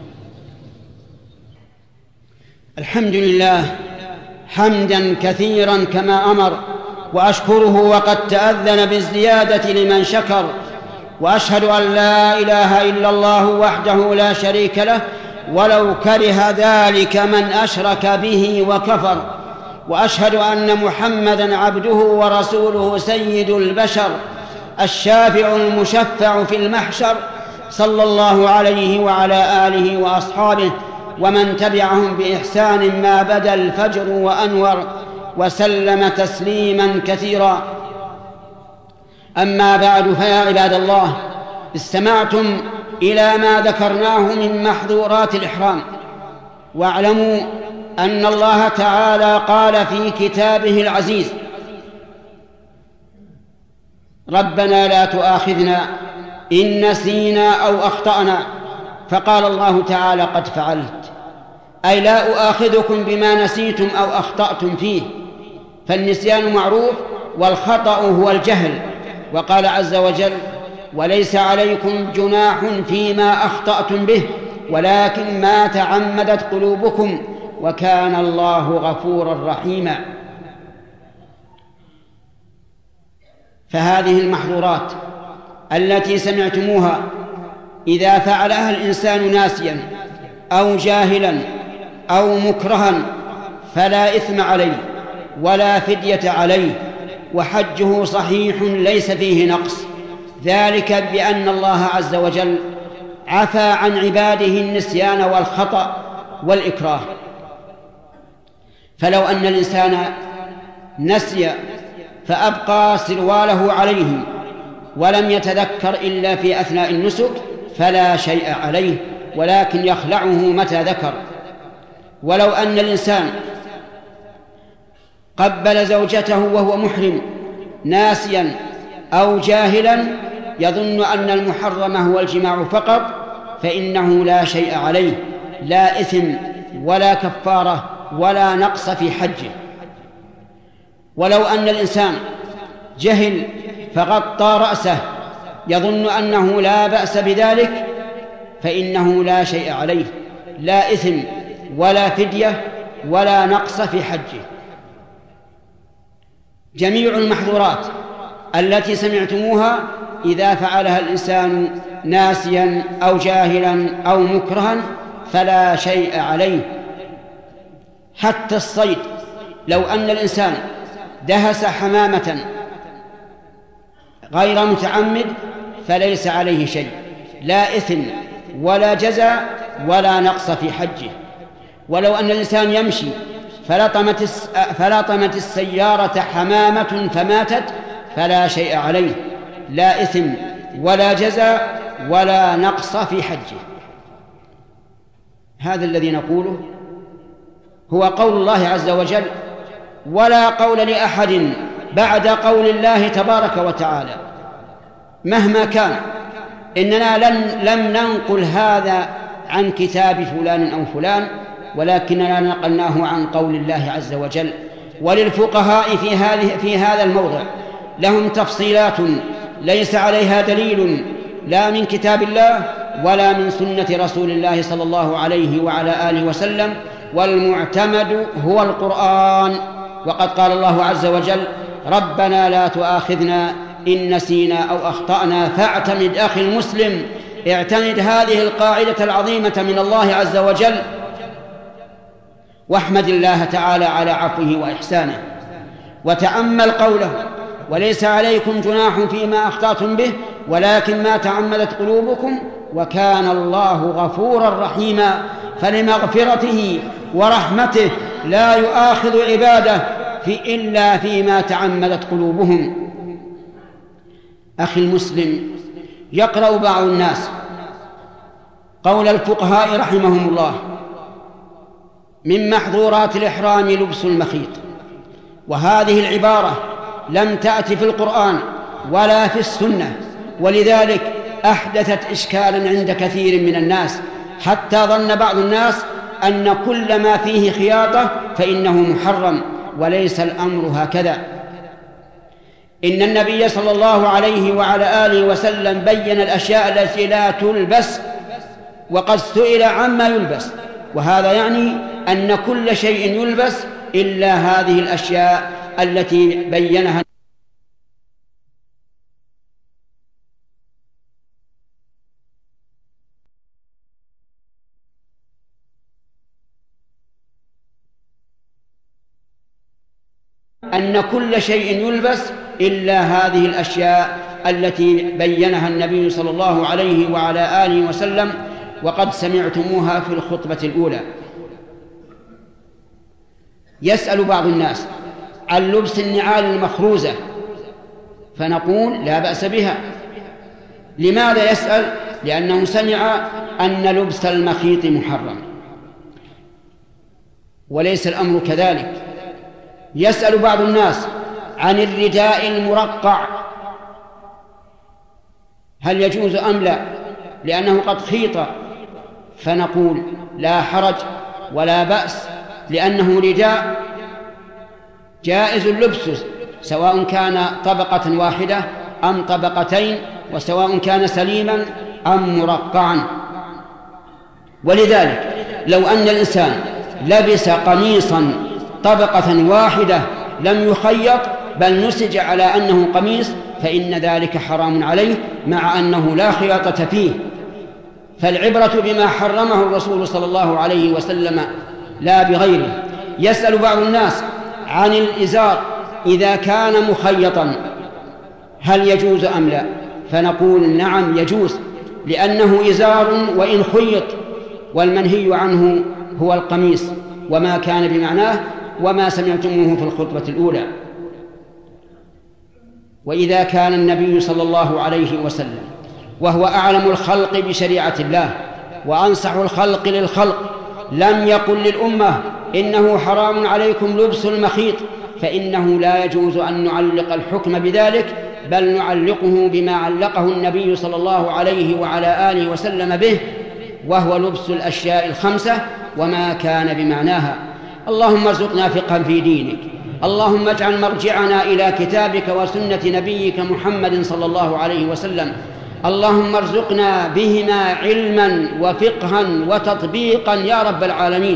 الحمد لله حمدا كثيرا كما أمر، وأشكره وقد تأذن بالزيادة لمن شكر، وأشهد أن لا إله إلا الله وحده لا شريك له ولو كره ذلك من أشرك به وكفر، وأشهد أن محمدًا عبده ورسوله سيد البشر الشافع المشفع في المحشر، صلى الله عليه وعلى آله وأصحابه ومن تبعهم بإحسان ما بدا الفجر وأنور، وسلم تسليما كثيرا. أما بعد، فيا عباد الله، استمعتم إلى ما ذكرناه من محظورات الإحرام، واعلموا أن الله تعالى قال في كتابه العزيز: ربنا لا تؤاخذنا إن نسينا أو أخطأنا. فقال الله تعالى: قد فعلت، أي لا أؤاخذكم بما نسيتم أو أخطأتم فيه، فالنسيان معروف والخطأ هو الجهل. وقال عز وجل: وليس عليكم جناح فيما أخطأتم به ولكن ما تعمدت قلوبكم وكان الله غفورا رحيما. فهذه المحظورات التي سمعتموها إذا فعلها الإنسان ناسيا أو جاهلا أو مكرها فلا إثم عليه ولا فدية عليه، وحجه صحيح ليس فيه نقص، ذلك بأن الله عز وجل عفى عن عباده النسيان والخطأ والإكراه. فلو أن الإنسان نسي فأبقى سرواله عليه ولم يتذكر إلا في أثناء النسك فلا شيء عليه، ولكن يخلعه متى ذكر. ولو أن الإنسان قبل زوجته وهو محرم ناسيا أو جاهلا يظن أن المحرم هو الجماع فقط فإنه لا شيء عليه، لا إثم ولا كفارة ولا نقص في حجه. ولو أن الإنسان جهل فغطى رأسه يظن أنه لا بأس بذلك فإنه لا شيء عليه، لا إثم ولا فدية ولا نقص في حجه. جميع المحظورات التي سمعتموها إذا فعلها الإنسان ناسيا أو جاهلا أو مكرها فلا شيء عليه. حتى الصيد، لو أن الإنسان دهس حمامة غير متعمد فليس عليه شيء، لا إثم ولا جزاء ولا نقص في حجه. ولو أن الإنسان يمشي فلطمت فلطمت السيارة حمامة فماتت فلا شيء عليه، لا إثم ولا جزاء ولا نقص في حجه. هذا الذي نقوله هو قول الله عز وجل، ولا قول لأحد بعد قول الله تبارك وتعالى مهما كان. إننا لن لم ننقل هذا عن كتاب فلان أو فلان، ولكننا نقلناه عن قول الله عز وجل. وللفقهاء في هذه في هذا الموضع لهم تفصيلات ليس عليها دليل لا من كتاب الله ولا من سنة رسول الله صلى الله عليه وعلى آله وسلم، والمعتمد هو القرآن. وقد قال الله عز وجل: ربنا لا تؤاخذنا إن نسينا أو أخطأنا. فاعتمد أخي المسلم، اعتمد هذه القاعدة العظيمة من الله عز وجل، واحمد الله تعالى على عفوه وإحسانه، وتأمل قوله: وليس عليكم جناح فيما أخطأتم به ولكن ما تعمدت قلوبكم وكان الله غفورا رحيما. فلمغفرته ورحمته لا يؤاخذ عباده في إلا فيما تعمدت قلوبهم. أخي المسلم، يقرأ بعض الناس قول الفقهاء رحمهم الله: من محظورات الإحرام لبس المخيط. وهذه العبارة لم تأت في القرآن ولا في السنة، ولذلك أحدثت إشكالا عند كثير من الناس، حتى ظن بعض الناس أن كل ما فيه خياطة فإنه محرم، وليس الأمر هكذا. إن النبي صلى الله عليه وعلى آله وسلم بين الأشياء التي لا تلبس، وقد سئل عما يلبس، وهذا يعني أن كل شيء يلبس إلا هذه الأشياء التي بينها. أن كل شيء يلبس إلا هذه الأشياء التي بينها النبي صلى الله عليه وعلى آله وسلم، وقد سمعتموها في الخطبة الأولى. يسأل بعض الناس عن لبس النعال المخروزة، فنقول لا بأس بها. لماذا يسأل؟ لأنه سمع أن لبس المخيط محرم، وليس الأمر كذلك. يسأل بعض الناس عن الرداء المرقع، هل يجوز أم لا؟ لأنه قد خيط، فنقول لا حرج ولا بأس، لأنه رداء جائز لبسه، سواء كان طبقة واحدة أم طبقتين، وسواء كان سليما أم مرقعا. ولذلك لو أن الإنسان لبس قميصا طبقة واحدة لم يخيط بل نسج على أنه قميص، فإن ذلك حرام عليه، مع أنه لا خياطة فيه. فالعبرة بما حرمه الرسول صلى الله عليه وسلم لا بغيره. يسأل بعض الناس عن الإزار إذا كان مخيطا هل يجوز أم لا؟ فنقول نعم يجوز، لأنه إزار وإن خيط، والمنهي عنه هو القميص وما كان بمعناه، وما سمعتموه في الخطبة الأولى. وإذا كان النبي صلى الله عليه وسلم وهو أعلم الخلق بشريعة الله وأنصح الخلق للخلق لم يقل للأمة إنه حرام عليكم لبس المخيط، فإنه لا يجوز أن نعلق الحكم بذلك، بل نعلقه بما علقه النبي صلى الله عليه وعلى آله وسلم به، وهو لبس الأشياء الخمسة وما كان بمعناها. اللهم ارزقنا فقها في دينك، اللهم اجعل مرجعنا إلى كتابك وسنة نبيك محمد صلى الله عليه وسلم، اللهم ارزقنا بهما علما وفقها وتطبيقا يا رب العالمين.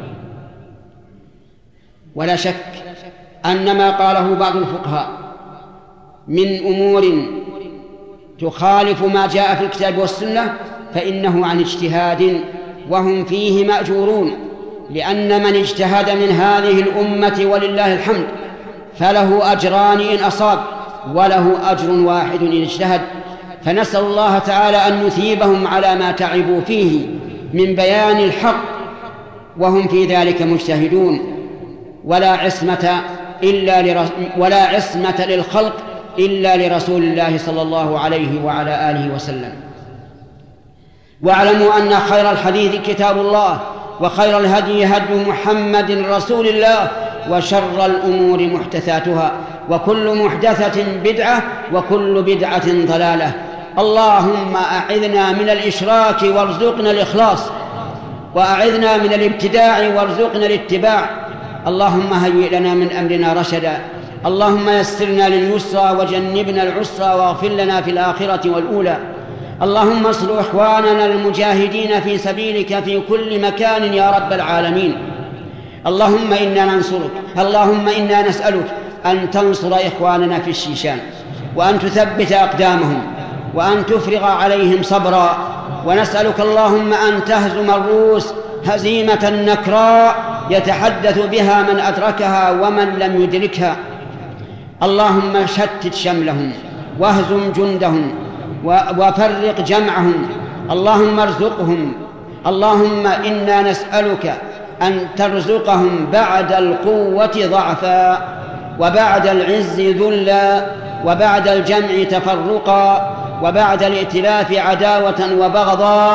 ولا شك أن ما قاله بعض الفقهاء من أمور تخالف ما جاء في الكتاب والسنة فإنه عن اجتهاد، وهم فيه مأجورون، لأن من اجتهد من هذه الأمة ولله الحمد فله أجران إن أصاب، وله أجر واحد إن اجتهد. فنسأل الله تعالى أن يثيبهم على ما تعبوا فيه من بيان الحق، وهم في ذلك مجتهدون. ولا عصمة إلا لرس... ولا عصمة للخلق إلا لرسول الله صلى الله عليه وعلى آله وسلم. واعلموا أن خير الحديث كتاب الله، وخير الهدي هدي محمد رسول الله، وشر الأمور محدثاتها، وكل محدثة بدعة، وكل بدعة ضلالة. اللهم أعذنا من الإشراك وارزقنا الإخلاص، وأعذنا من الابتداع وارزقنا الاتباع. اللهم هيئ لنا من أمرنا رشدا، اللهم يسرنا لليسرى وجنبنا العسرى، واغفر لنا في الآخرة والأولى. اللهم انصر إخواننا المجاهدين في سبيلك في كل مكان يا رب العالمين. اللهم إنا ننصرك، اللهم إنا نسألك أن تنصر إخواننا في الشيشان، وأن تثبت أقدامهم، وأن تفرغ عليهم صبرا. ونسألك اللهم أن تهزم الروس هزيمة نكراء يتحدث بها من أدركها ومن لم يدركها. اللهم شتت شملهم واهزم جندهم وفرق جمعهم، اللهم ارزقهم. اللهم إنا نسألك أن ترزقهم بعد القوة ضعفا، وبعد العز ذلا، وبعد الجمع تفرقا، وبعد الائتلاف عداوة وبغضا،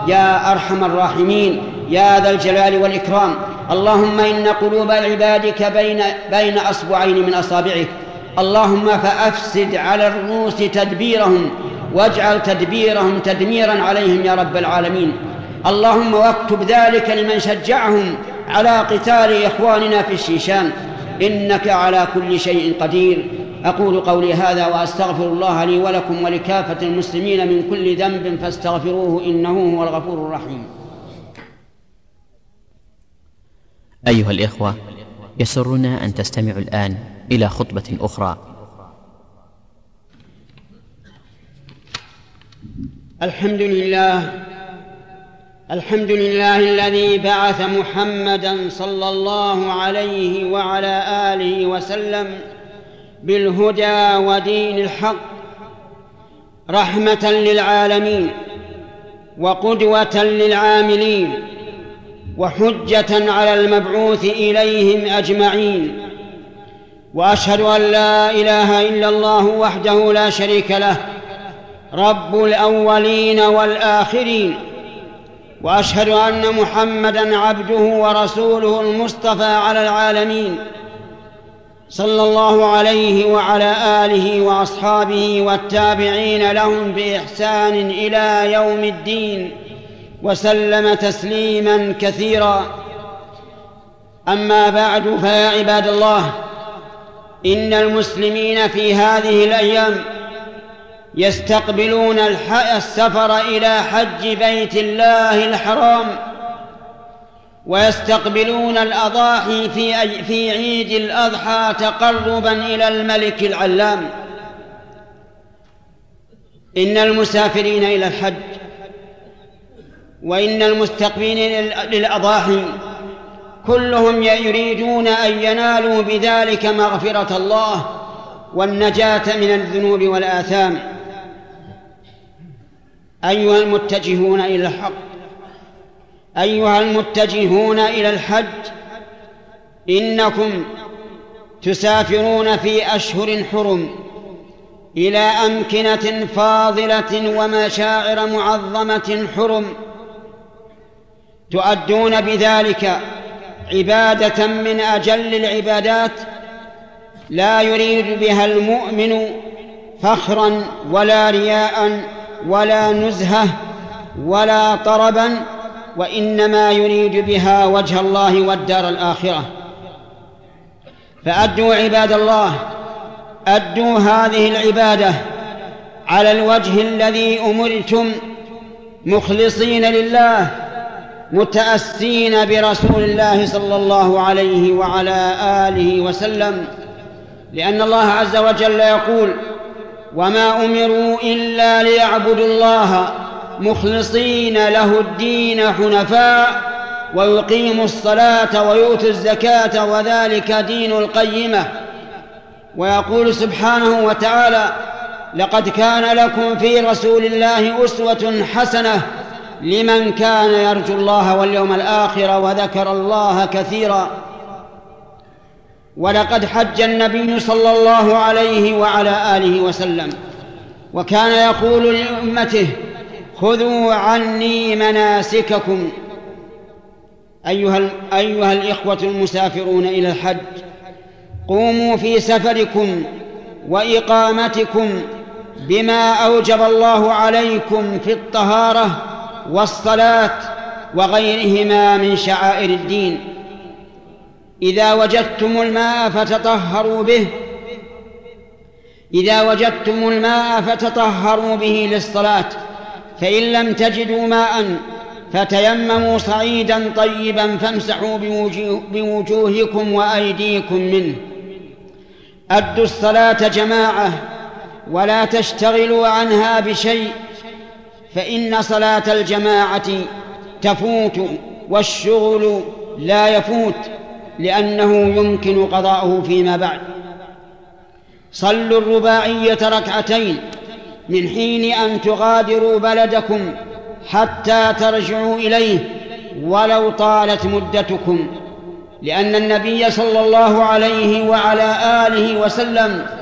يا أرحم الراحمين يا ذا الجلال والإكرام. اللهم إن قلوب عبادك بين, بين أصبعين من أصابعك، اللهم فأفسد على الروس تدبيرهم واجعل تدبيرهم تدميرا عليهم يا رب العالمين. اللهم واكتب ذلك لمن شجعهم على قتال إخواننا في الشيشان، إنك على كل شيء قدير. أقول قولي هذا وأستغفر الله لي ولكم ولكافة المسلمين من كل ذنب فاستغفروه إنه هو الغفور الرحيم. أيها الإخوة، يسرنا أن تستمعوا الآن إلى خطبة أخرى. الحمد لله الحمد لله الذي بعث محمدًا صلى الله عليه وعلى آله وسلم بالهدى ودين الحق رحمة للعالمين وقدوة للعاملين وحجة على المبعوث إليهم أجمعين. وأشهد أن لا إله إلا الله وحده لا شريك له رب الأولين والآخرين، وأشهد أن محمدًا عبده ورسوله المصطفى على العالمين صلى الله عليه وعلى آله وأصحابه والتابعين لهم بإحسان إلى يوم الدين، وسلم تسليماً كثيراً. أما بعد، فيا عباد الله، إن المسلمين في هذه الأيام يستقبلون السفر إلى حج بيت الله الحرام، ويستقبلون الأضاحي في عيد الأضحى تقرباً إلى الملك العلام. إن المسافرين إلى الحج وإن المستقبلين للأضاحي كلهم يريدون أن ينالوا بذلك مغفرة الله والنجاة من الذنوب والآثام. أيها المتجهون إلى الحق أيها المتجهون إلى الحج، إنكم تسافرون في أشهر حرم إلى أمكنة فاضلة ومشاعر معظمة حرم، تؤدون بذلك عبادة من أجل العبادات لا يريد بها المؤمن فخرا ولا رياء ولا نزهة ولا طربا، وإنما يريد بها وجه الله والدار الآخرة. فأدوا عباد الله أدوا هذه العبادة على الوجه الذي أمرتم، مخلصين لله متأسين برسول الله صلى الله عليه وعلى آله وسلم، لأن الله عز وجل يقول: وما أمروا إلا ليعبدوا الله مخلصين له الدين حنفاء ويقيموا الصلاة ويؤتوا الزكاة وذلك دين القيمة. ويقول سبحانه وتعالى: لقد كان لكم في رسول الله أسوة حسنة لمن كان يرجو الله واليوم الآخر وذكر الله كثيرا. ولقد حج النبي صلى الله عليه وعلى آله وسلم، وكان يقول لأمته: خذوا عني مناسككم. أيها, أيها الإخوة المسافرون إلى الحج، قوموا في سفركم وإقامتكم بما أوجب الله عليكم في الطهارة والصلاة وغيرهما من شعائر الدين. إذا وجدتم الماء فتطهروا به إذا وجدتم الماء فتطهروا به للصلاة، فإن لم تجدوا ماء فتيمموا صعيدا طيبا فامسحوا بوجوهكم وأيديكم منه. أدوا الصلاة جماعة ولا تشتغلوا عنها بشيء، فإن صلاة الجماعة تفوت والشغل لا يفوت، لأنه يمكن قضاؤه فيما بعد. صلوا الرباعية ركعتين من حين أن تغادروا بلدكم حتى ترجعوا إليه ولو طالت مدتكم، لأن النبي صلى الله عليه وعلى آله وسلم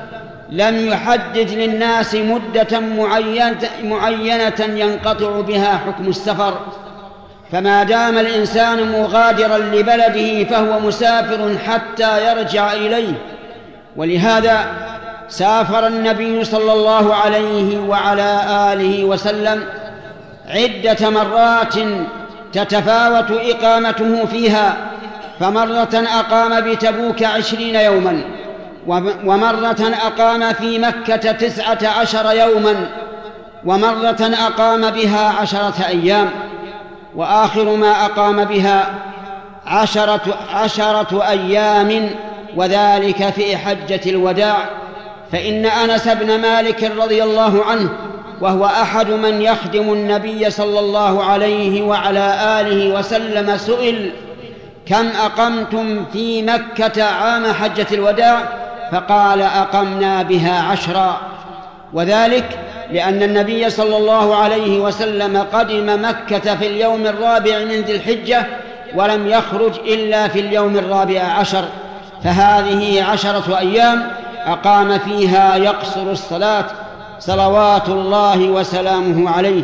لم يحدد للناس مدة معينة ينقطع بها حكم السفر، فما دام الإنسان مغادرا لبلده فهو مسافر حتى يرجع إليه. ولهذا سافر النبي صلى الله عليه وعلى آله وسلم عدة مرات تتفاوت إقامته فيها، فمرة أقام بتبوك عشرين يوما، ومرة أقام في مكة تسعة عشر يوما، ومرة أقام بها عشرة أيام، وآخر ما أقام بها عشرة, عشرة أيام، وذلك في حجة الوداع. فإن أنس بن مالك رضي الله عنه وهو أحد من يخدم النبي صلى الله عليه وعلى آله وسلم سئل: كم أقمتم في مكة عام حجة الوداع؟ فقال: أقمنا بها عشرا، وذلك لأن النبي صلى الله عليه وسلم قدم مكة في اليوم الرابع من ذي الحجة ولم يخرج إلا في اليوم الرابع عشر، فهذه عشرة أيام أقام فيها يقصر الصلاة صلوات الله وسلامه عليه.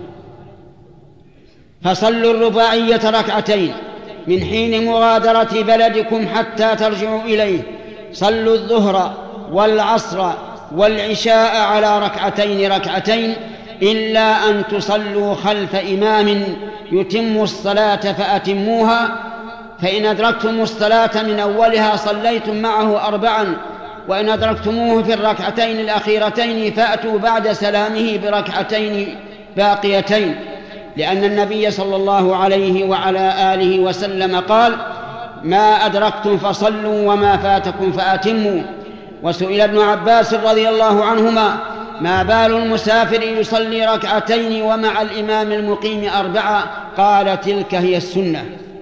فصلوا الرباعية ركعتين من حين مغادرة بلدكم حتى ترجعوا إليه. صلوا الظهر والعصر والعشاء على ركعتين ركعتين، إلا أن تصلوا خلف إمام يتم الصلاة فأتموها، فإن أدركتم الصلاة من أولها صليتم معه أربعا، وإن أدركتموه في الركعتين الأخيرتين فأتوا بعد سلامه بركعتين باقيتين، لأن النبي صلى الله عليه وعلى آله وسلم قال: ما أدركتم فصلوا وما فاتكم فأتموا. وسئل ابن عباس رضي الله عنهما: ما بال المسافر يصلي ركعتين ومع الإمام المقيم أربعة؟ قال: تلك هي السنة.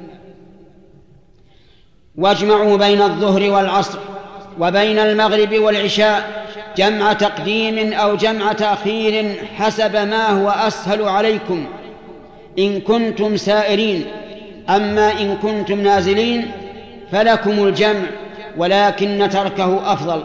واجمعوا بين الظهر والعصر وبين المغرب والعشاء جمع تقديم أو جمع تأخير حسب ما هو أسهل عليكم إن كنتم سائرين، أما إن كنتم نازلين فلكم الجمع، ولكن تركه أفضل.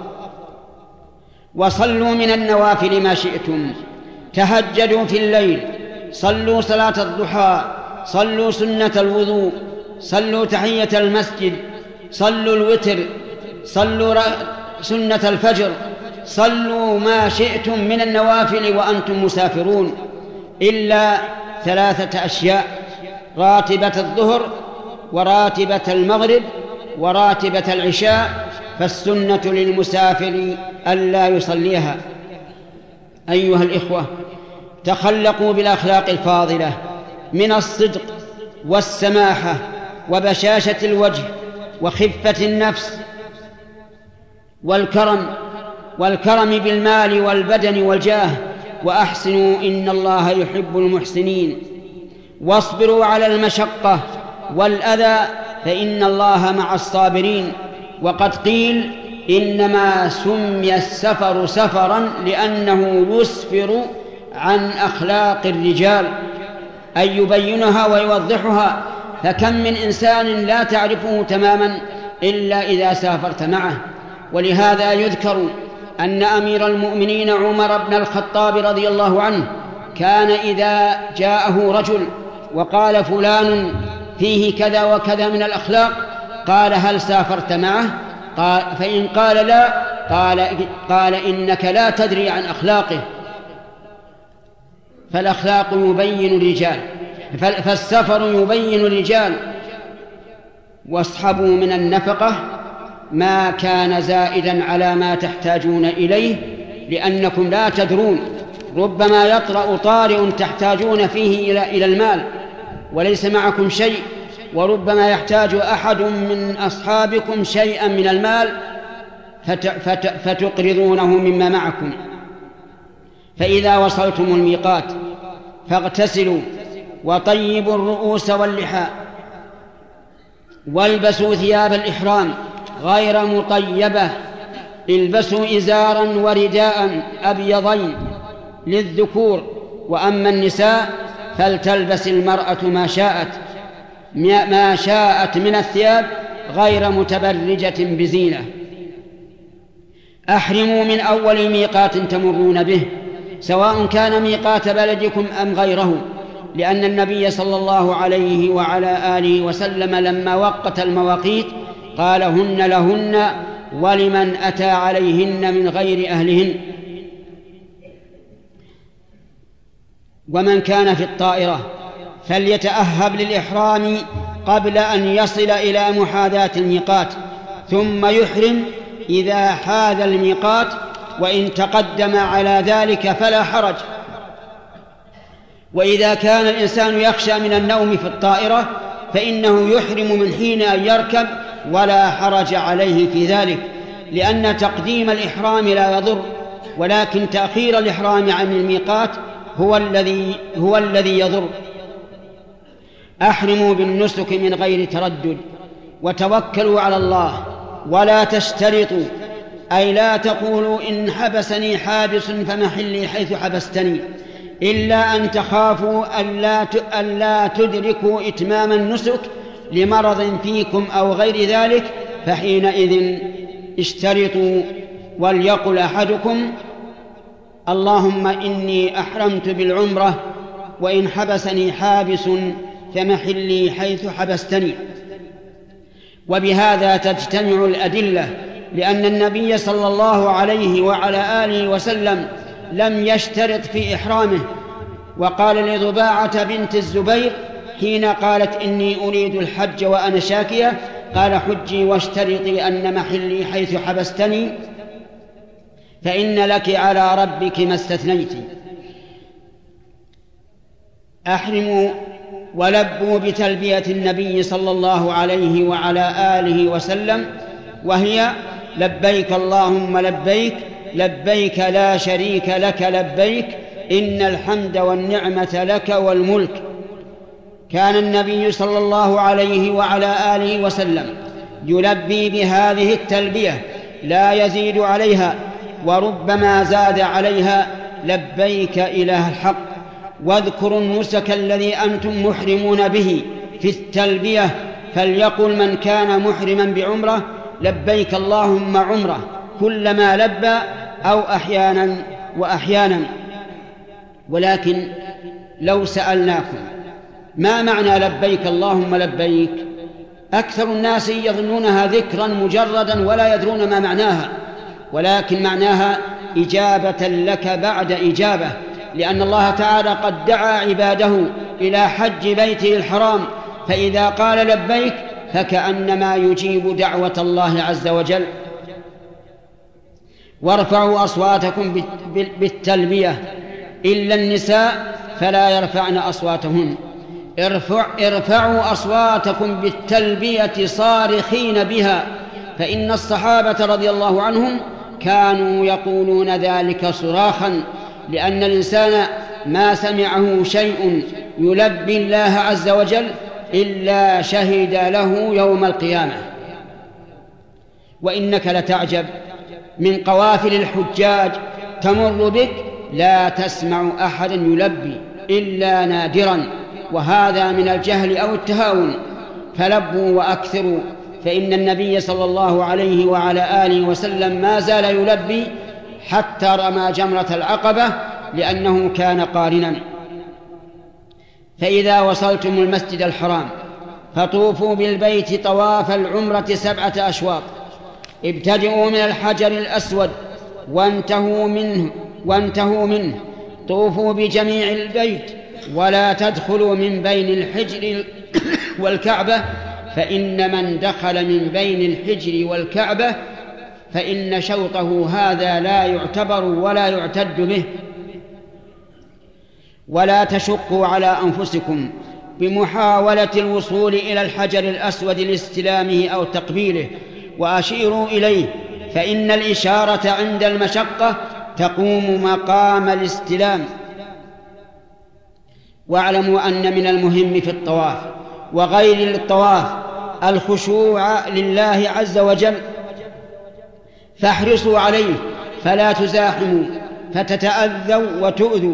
وصلوا من النوافل ما شئتم، تهجدوا في الليل، صلوا صلاة الضحى، صلوا سنة الوضوء، صلوا تحية المسجد، صلوا الوتر، صلوا سنة الفجر، صلوا ما شئتم من النوافل وأنتم مسافرون، إلا ثلاثة أشياء: راتبة الظهر وراتبة المغرب وراتبة العشاء، فالسنة للمسافر ألا يصليها. أيها الإخوة، تخلقوا بالأخلاق الفاضلة من الصدق والسماحة وبشاشة الوجه وخفة النفس والكرم والكرم بالمال والبدن والجاه، وأحسنوا إن الله يحب المحسنين. واصبروا على المشقة والأذى فإن الله مع الصابرين. وقد قيل: إنما سمي السفر سفرا لأنه يسفر عن أخلاق الرجال، أي يبينها ويوضحها. فكم من إنسان لا تعرفه تماما إلا إذا سافرت معه. ولهذا يذكر أن أمير المؤمنين عمر بن الخطاب رضي الله عنه كان إذا جاءه رجل وقال: فلان فيه كذا وكذا من الأخلاق، قال: هل سافرت معه؟ قال: فإن قال لا، قال, قال إنك لا تدري عن أخلاقه. فالأخلاق يبين الرجال، فالسفر يبين الرجال. واصحبوا من النفقة ما كان زائدا على ما تحتاجون إليه، لأنكم لا تدرون، ربما يطرأ طارئ تحتاجون فيه إلى المال وليس معكم شيء، وربما يحتاج أحد من أصحابكم شيئا من المال فتقرضونه مما معكم. فإذا وصلتم الميقات فاغتسلوا وطيبوا الرؤوس واللحى، والبسوا ثياب الإحرام غير مطيبة، البسوا إزارا ورداء أبيضين للذكور، وأما النساء فلتلبس المرأة ما شاءت ما شاءت من الثياب غير متبرجة بزينة. أحرموا من أول ميقات تمرون به سواء كان ميقات بلدكم أم غيره، لأن النبي صلى الله عليه وعلى آله وسلم لما وقت المواقيت قال هن لهن ولمن أتى عليهن من غير أهلهن. ومن كان في الطائرة فليتأهب للإحرام قبل أن يصل إلى محاذاة الميقات، ثم يحرم إذا حاذ الميقات، وإن تقدم على ذلك فلا حرج. وإذا كان الإنسان يخشى من النوم في الطائرة فإنه يحرم من حين أن يركب ولا حرج عليه في ذلك، لأن تقديم الإحرام لا يضر، ولكن تأخير الإحرام عن الميقات هو الذي هو الذي يضر. أحرموا بالنسك من غير تردد وتوكلوا على الله ولا تشترطوا، أي لا تقولوا إن حبسني حابس فمحلي حيث حبستني، إلا أن تخافوا ألا تدركوا إتمام النسك لمرض فيكم أو غير ذلك، فحينئذ اشترطوا. وليقل أحدكم اللهم إني أحرمت بالعمرة وإن حبسني حابس فمحلي حيث حبستني. وبهذا تجتمع الأدلة، لأن النبي صلى الله عليه وعلى آله وسلم لم يشترط في إحرامه. وقال لضباعة بنت الزبير حين قالت إني أريد الحج وأنا شاكية، قال حجي واشترطي أن محلي حيث حبستني فإن لك على ربك ما استثنيت. أحرموا ولبوا بتلبية النبي صلى الله عليه وعلى آله وسلم، وهي لبيك اللهم لبيك لبيك لا شريك لك لبيك إن الحمد والنعمة لك والملك. كان النبي صلى الله عليه وعلى آله وسلم يلبي بهذه التلبية لا يزيد عليها، وربما زاد عليها لبيك إله الحق. واذكروا النسك الذي أنتم محرمون به في التلبية، فليقل من كان محرما بعمرة لبيك اللهم عمرة كلما لبى أو أحيانا وأحيانا. ولكن لو سألناكم ما معنى لبيك اللهم لبيك، أكثر الناس يظنونها ذكرا مجردا ولا يدرون ما معناها، ولكن معناها إجابة لك بعد إجابة، لأن الله تعالى قد دعا عباده إلى حج بيته الحرام، فإذا قال لبيك فكأنما يجيب دعوة الله عز وجل. وارفعوا أصواتكم بالتلبية إلا النساء فلا يرفعن أصواتهن. ارفع ارفعوا أصواتكم بالتلبية صارخين بها، فإن الصحابة رضي الله عنهم كانوا يقولون ذلك صراخا، لأن الإنسان ما سمعه شيء يلبي الله عز وجل إلا شهد له يوم القيامة. وإنك لتعجب من قوافل الحجاج تمر بك لا تسمع أحدا يلبي إلا نادرا، وهذا من الجهل أو التهاون. فلبوا وأكثروا، فإن النبي صلى الله عليه وعلى آله وسلم ما زال يلبي حتى رمى جمرة العقبة، لأنه كان قارنا. فإذا وصلتم المسجد الحرام فطوفوا بالبيت طواف العمرة سبعة أشواط، ابتدئوا من الحجر الأسود وانتهوا منه وانتهوا منه طوفوا بجميع البيت، ولا تدخلوا من بين الحجر والكعبة، فإن من دخل من بين الحجر والكعبة فإن شوطه هذا لا يعتبر ولا يعتد به. ولا تشقوا على أنفسكم بمحاولة الوصول إلى الحجر الأسود لاستلامه أو تقبيله، وأشيروا إليه، فإن الإشارة عند المشقة تقوم مقام الاستلام. واعلموا أن من المهم في الطواف وغير الطواف الخشوع لله عز وجل، فاحرصوا عليه فلا تزاحموا فتتأذوا وتؤذوا.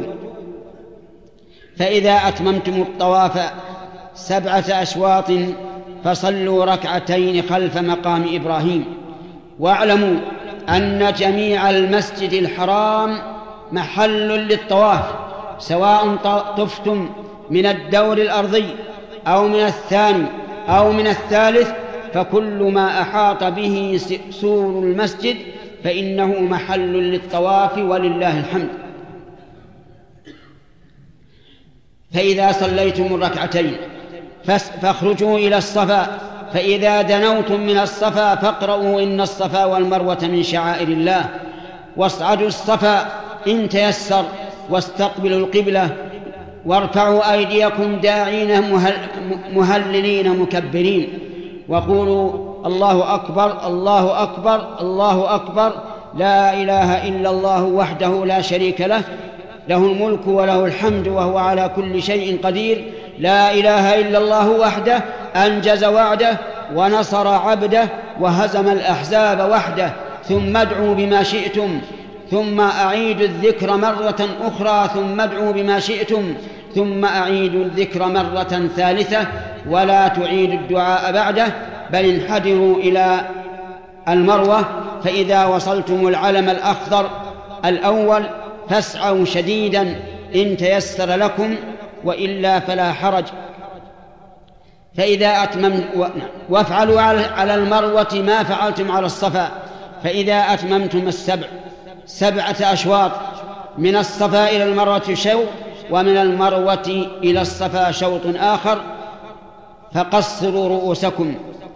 فإذا أتممتم الطواف سبعة أشواط فصلوا ركعتين خلف مقام إبراهيم. واعلموا أن جميع المسجد الحرام محل للطواف، سواء طفتم من الدور الأرضي أو من الثاني أو من الثالث، فكل ما أحاط به سور المسجد فإنه محل للطواف ولله الحمد. فإذا صليتم الركعتين فاخرجوا إلى الصفا، فإذا دنوتم من الصفا فاقرؤوا إن الصفا والمروة من شعائر الله، واصعدوا الصفا إن تيسر، واستقبلوا القبلة، وارفعوا أيديكم داعين مهللين مكبرين، وقولوا الله أكبر الله أكبر الله أكبر، لا إله إلا الله وحده لا شريك له، له الملك وله الحمد وهو على كل شيء قدير، لا إله إلا الله وحده أنجز وعده ونصر عبده وهزم الأحزاب وحده. ثم ادعوا بما شئتم، ثم أعيدوا الذكر مرة أخرى، ثم ادعوا بما شئتم، ثم أعيدوا الذكر مرة ثالثة، ولا تعيدوا الدعاء بعده، بل انحدروا إلى المروة. فإذا وصلتم العلم الأخضر الأول فاسعوا شديدا إن تيسر لكم، وإلا فلا حرج. فإذا أتممت وافعلوا على المروة ما فعلتم على الصفا، فإذا أتممتم السبع سبعة أشواط، من الصفا إلى المروة شوط، ومن المروة إلى الصفا شوط آخر، فقصروا رؤوسكم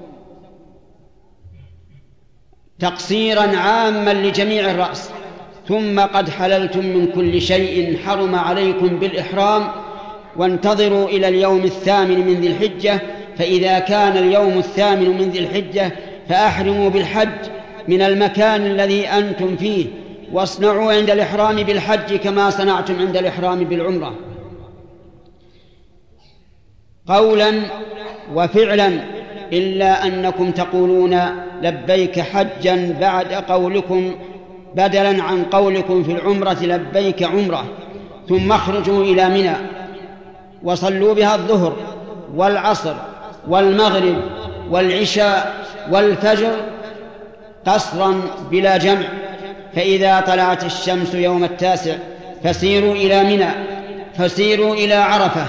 تقصيرا عاما لجميع الرأس، ثم قد حللتم من كل شيء حرم عليكم بالإحرام، وانتظروا إلى اليوم الثامن من ذي الحجة، فإذا كان اليوم الثامن من ذي الحجة فأحرموا بالحج من المكان الذي أنتم فيه، واصنعوا عند الإحرام بالحج كما صنعتم عند الإحرام بالعمرة، قولا وفعلا، إلا أنكم تقولون لبيك حجا بعد قولكم بدلا عن قولكم في العمرة لبيك عمرة. ثم اخرجوا إلى منى وصلوا بها الظهر والعصر والمغرب والعشاء والفجر قصرا بلا جمع. فإذا طلعت الشمس يوم التاسع فسيروا إلى منى، فسيروا إلى عرفة،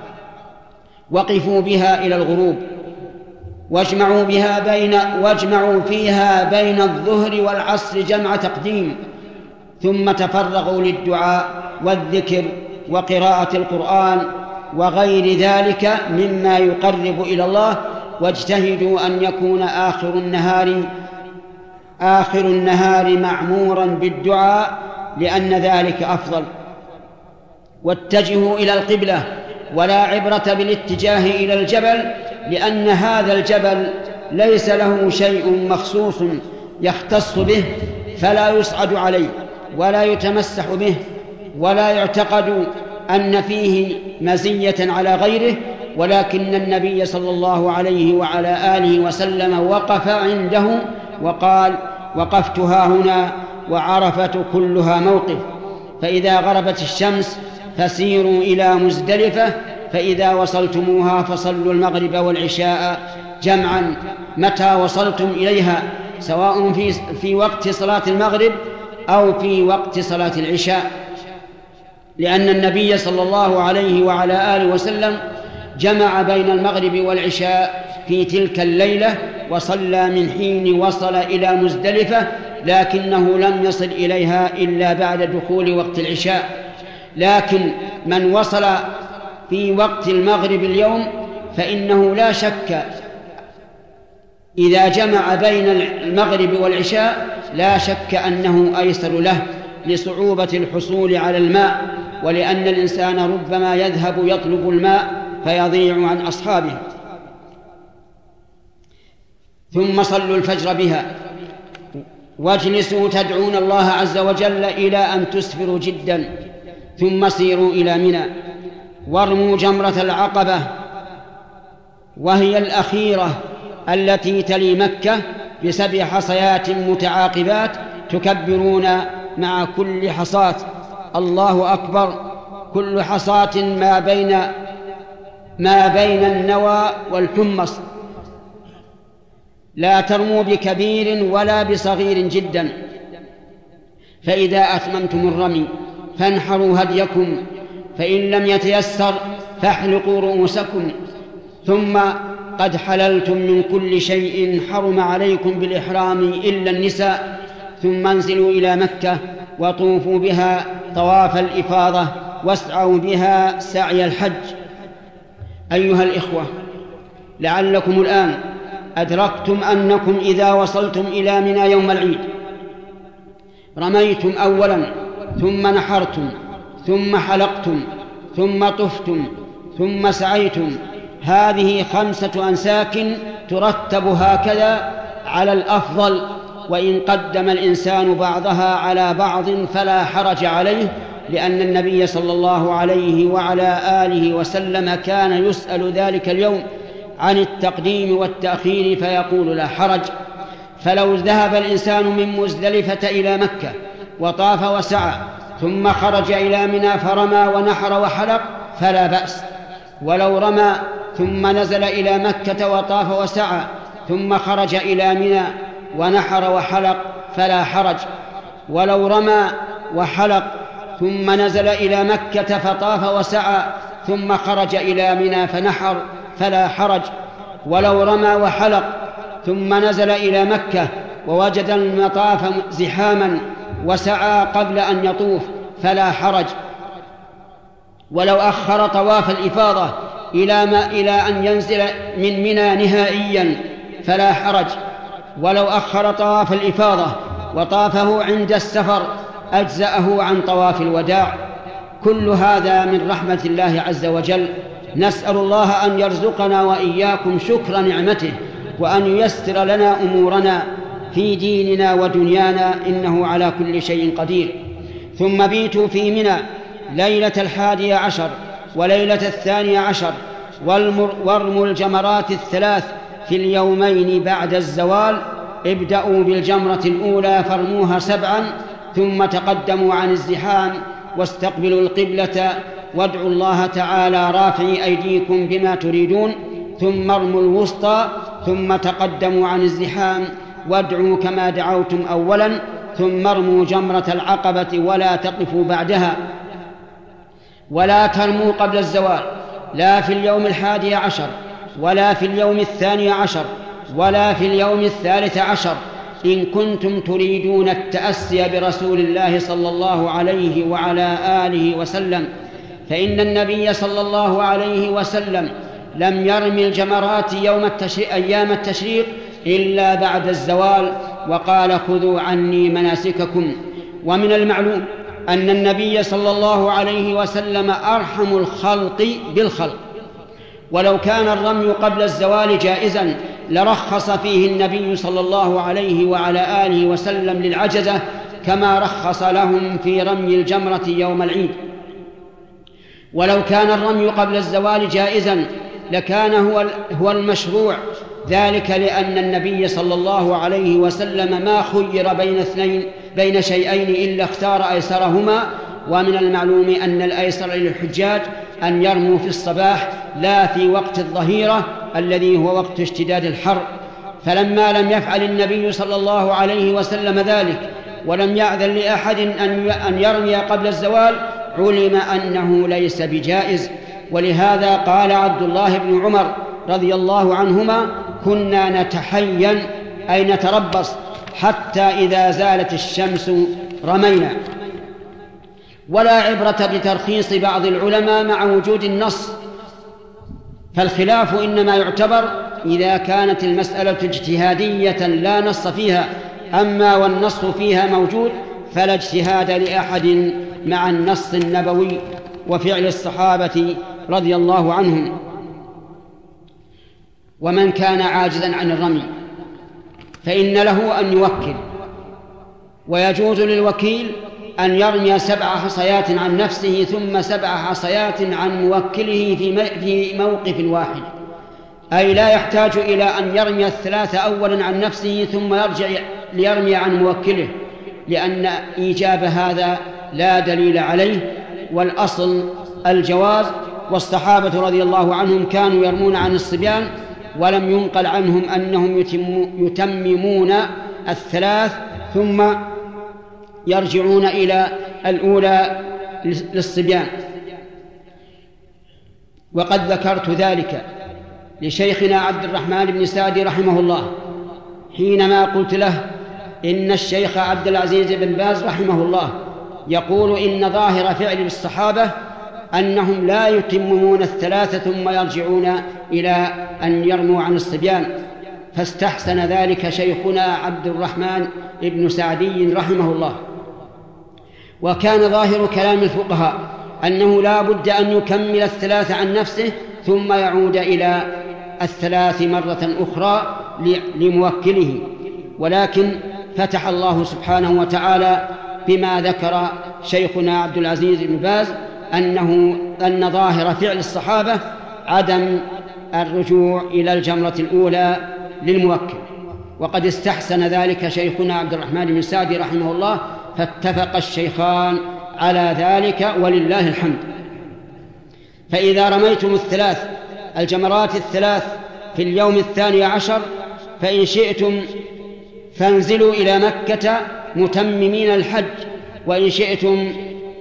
وقفوا بها إلى الغروب، واجمعوا بها بين واجمعوا فيها بين الظهر والعصر جمع تقديم، ثم تفرغوا للدعاء والذكر وقراءة القرآن وغير ذلك مما يقرب إلى الله، واجتهدوا أن يكون آخر النهار آخر النهار معمورا بالدعاء، لأن ذلك أفضل. واتجهوا إلى القبلة، ولا عبرة بالاتجاه إلى الجبل، لأن هذا الجبل ليس له شيء مخصوص يختص به، فلا يصعد عليه ولا يتمسح به، ولا يعتقد أن فيه مزية على غيره، ولكن النبي صلى الله عليه وعلى آله وسلم وقف عنده وقال: وقفت ها هنا وعرفة كلها موقف. فإذا غربت الشمس فسيروا إلى مزدلفة، فإذا وصلتموها فصلوا المغرب والعشاء جمعا متى وصلتم إليها، سواء في, في وقت صلاة المغرب أو في وقت صلاة العشاء، لأن النبي صلى الله عليه وعلى آله وسلم جمع بين المغرب والعشاء في تلك الليلة، وصلى من حين وصل إلى مزدلفة، لكنه لم يصل إليها إلا بعد دخول وقت العشاء. لكن من وصل في وقت المغرب اليوم فإنه لا شك إذا جمع بين المغرب والعشاء لا شك أنه أيسر له، لصعوبة الحصول على الماء، ولأن الإنسان ربما يذهب يطلب الماء فيضيع عن أصحابه. ثم صلوا الفجر بها، واجلسوا تدعون الله عز وجل إلى أن تسفروا جدا، ثم سيروا إلى منى، وارموا جمرة العقبة، وهي الأخيرة التي تلي مكة، بسبع حصيات متعاقبات تكبرون مع كل حصاة الله أكبر. كل حصاة ما بين ما بين النوى والحمص، لا ترموا بكبير ولا بصغير جدا، فإذا أتممتم الرمي فانحروا هديكم، فإن لم يتيسر فاحلقوا رؤوسكم، ثم قد حللتم من كل شيء حرم عليكم بالإحرام إلا النساء، ثم انزلوا إلى مكة وطوفوا بها طواف الإفاضة واسعوا بها سعي الحج. أيها الإخوة، لعلكم الآن أدركتم أنكم إذا وصلتم إلى منى يوم العيد رميتم أولا، ثم نحرتم، ثم حلقتم، ثم طفتم، ثم سعيتم. هذه خمسة أنساك ترتب هكذا على الأفضل، وإن قدم الإنسان بعضها على بعض فلا حرج عليه، لأن النبي صلى الله عليه وعلى آله وسلم كان يسأل ذلك اليوم عن التقديم والتأخير فيقول لا حرج. فلو ذهب الإنسان من مزدلفة إلى مكة وطاف وسعى ثم خرج إلى منى فرمى ونحر وحلق فلا بأس، ولو رمى ثم نزل إلى مكة وطاف وسعى ثم خرج إلى منى ونحر وحلق فلا حرج، ولو رمى وحلق ثم نزل إلى مكة فطاف وسعى ثم خرج إلى منى فنحر فلا حرج، ولو رمى وحلق ثم نزل إلى مكة ووجد المطاف زحاما وسعى قبل أن يطوف فلا حرج، ولو أخر طواف الإفاضة إلى, ما إلى أن ينزل من منى نهائيا فلا حرج، ولو أخر طواف الإفاضة وطافه عند السفر أجزأه عن طواف الوداع. كل هذا من رحمة الله عز وجل. نسأل الله أن يرزقنا وإياكم شكر نعمته، وأن ييسر لنا أمورنا في ديننا ودنيانا، إنه على كل شيء قدير. ثم بيتوا في منى ليلة الحادية عشر وليلة الثانية عشر، وارموا الجمرات الثلاث في اليومين بعد الزوال. ابدأوا بالجمرة الأولى فارموها سبعا، ثم تقدموا عن الزحام واستقبلوا القبلة وادعوا الله تعالى رافعي أيديكم بما تريدون، ثم ارموا الوسطى، ثم تقدموا عن الزحام وادعوا كما دعوتم أولا، ثم ارموا جمرة العقبة ولا تقفوا بعدها، ولا ترموا قبل الزوال، لا في اليوم الحادي عشر ولا في اليوم الثاني عشر ولا في اليوم الثالث عشر، إن كنتم تريدون التأسي برسول الله صلى الله عليه وعلى آله وسلم، فإن النبي صلى الله عليه وسلم لم يرمي الجمرات يوم التشريق أيام التشريق إلا بعد الزوال، وقال خذوا عني مناسككم. ومن المعلوم أن النبي صلى الله عليه وسلم أرحم الخلق بالخلق، ولو كان الرمي قبل الزوال جائزا لرخص فيه النبي صلى الله عليه وعلى آله وسلم للعجزة، كما رخص لهم في رمي الجمرة يوم العيد. ولو كان الرمي قبل الزوال جائزا لكان هو هو المشروع، ذلك لأن النبي صلى الله عليه وسلم ما خير بين اثنين بين شيئين إلا اختار أيسرهما. ومن المعلوم أن الأيسر للحجاج أن يرموا في الصباح لا في وقت الظهيرة الذي هو وقت اشتداد الحر، فلما لم يفعل النبي صلى الله عليه وسلم ذلك ولم يأذن لأحد أن يرمي قبل الزوال علم أنه ليس بجائز. ولهذا قال عبد الله بن عمر رضي الله عنهما: كنا نتحين أي نتربص حتى إذا زالت الشمس رمينا. ولا عبرة بترخيص بعض العلماء مع وجود النص، فالخلاف إنما يعتبر إذا كانت المسألة اجتهادية لا نص فيها، أما والنص فيها موجود فلا اجتهاد لأحد مع النص النبوي وفعل الصحابة رضي الله عنهم. ومن كان عاجزا عن الرمي فإن له أن يوكل، ويجوز للوكيل أن يرمي سبع حصيات عن نفسه ثم سبع حصيات عن موكله في موقف واحد، أي لا يحتاج إلى أن يرمي الثلاثة أولا عن نفسه ثم يرجع ليرمي عن موكله، لأن إيجاب هذا لا دليل عليه، والأصل الجواز. والصحابة رضي الله عنهم كانوا يرمون عن الصبيان ولم ينقل عنهم أنهم يتممون الثلاث ثم يرجعون إلى الأولى للصبيان. وقد ذكرت ذلك لشيخنا عبد الرحمن بن سعدي رحمه الله حينما قلت له إن الشيخ عبد العزيز بن باز رحمه الله يقول إن ظاهر فعل الصحابة أنهم لا يتممون الثلاثة ثم يرجعون إلى أن يرموا عن الصبيان، فاستحسن ذلك شيخنا عبد الرحمن بن سعدي رحمه الله. وكان ظاهر كلام الفقهاء أنه لا بد أن يكمل الثلاث عن نفسه ثم يعود إلى الثلاث مرة أخرى لموكله، ولكن فتح الله سبحانه وتعالى بما ذكر شيخنا عبد العزيز بن باز أنه أن ظاهر فعل الصحابة عدم الرجوع إلى الجمرة الأولى للموكل، وقد استحسن ذلك شيخنا عبد الرحمن بن سعدي رحمه الله، فاتفق الشيخان على ذلك ولله الحمد. فإذا رميتم الثلاث الجمرات الثلاث في اليوم الثاني عشر فإن شئتم فانزلوا إلى مكة متممين الحج، وإن شئتم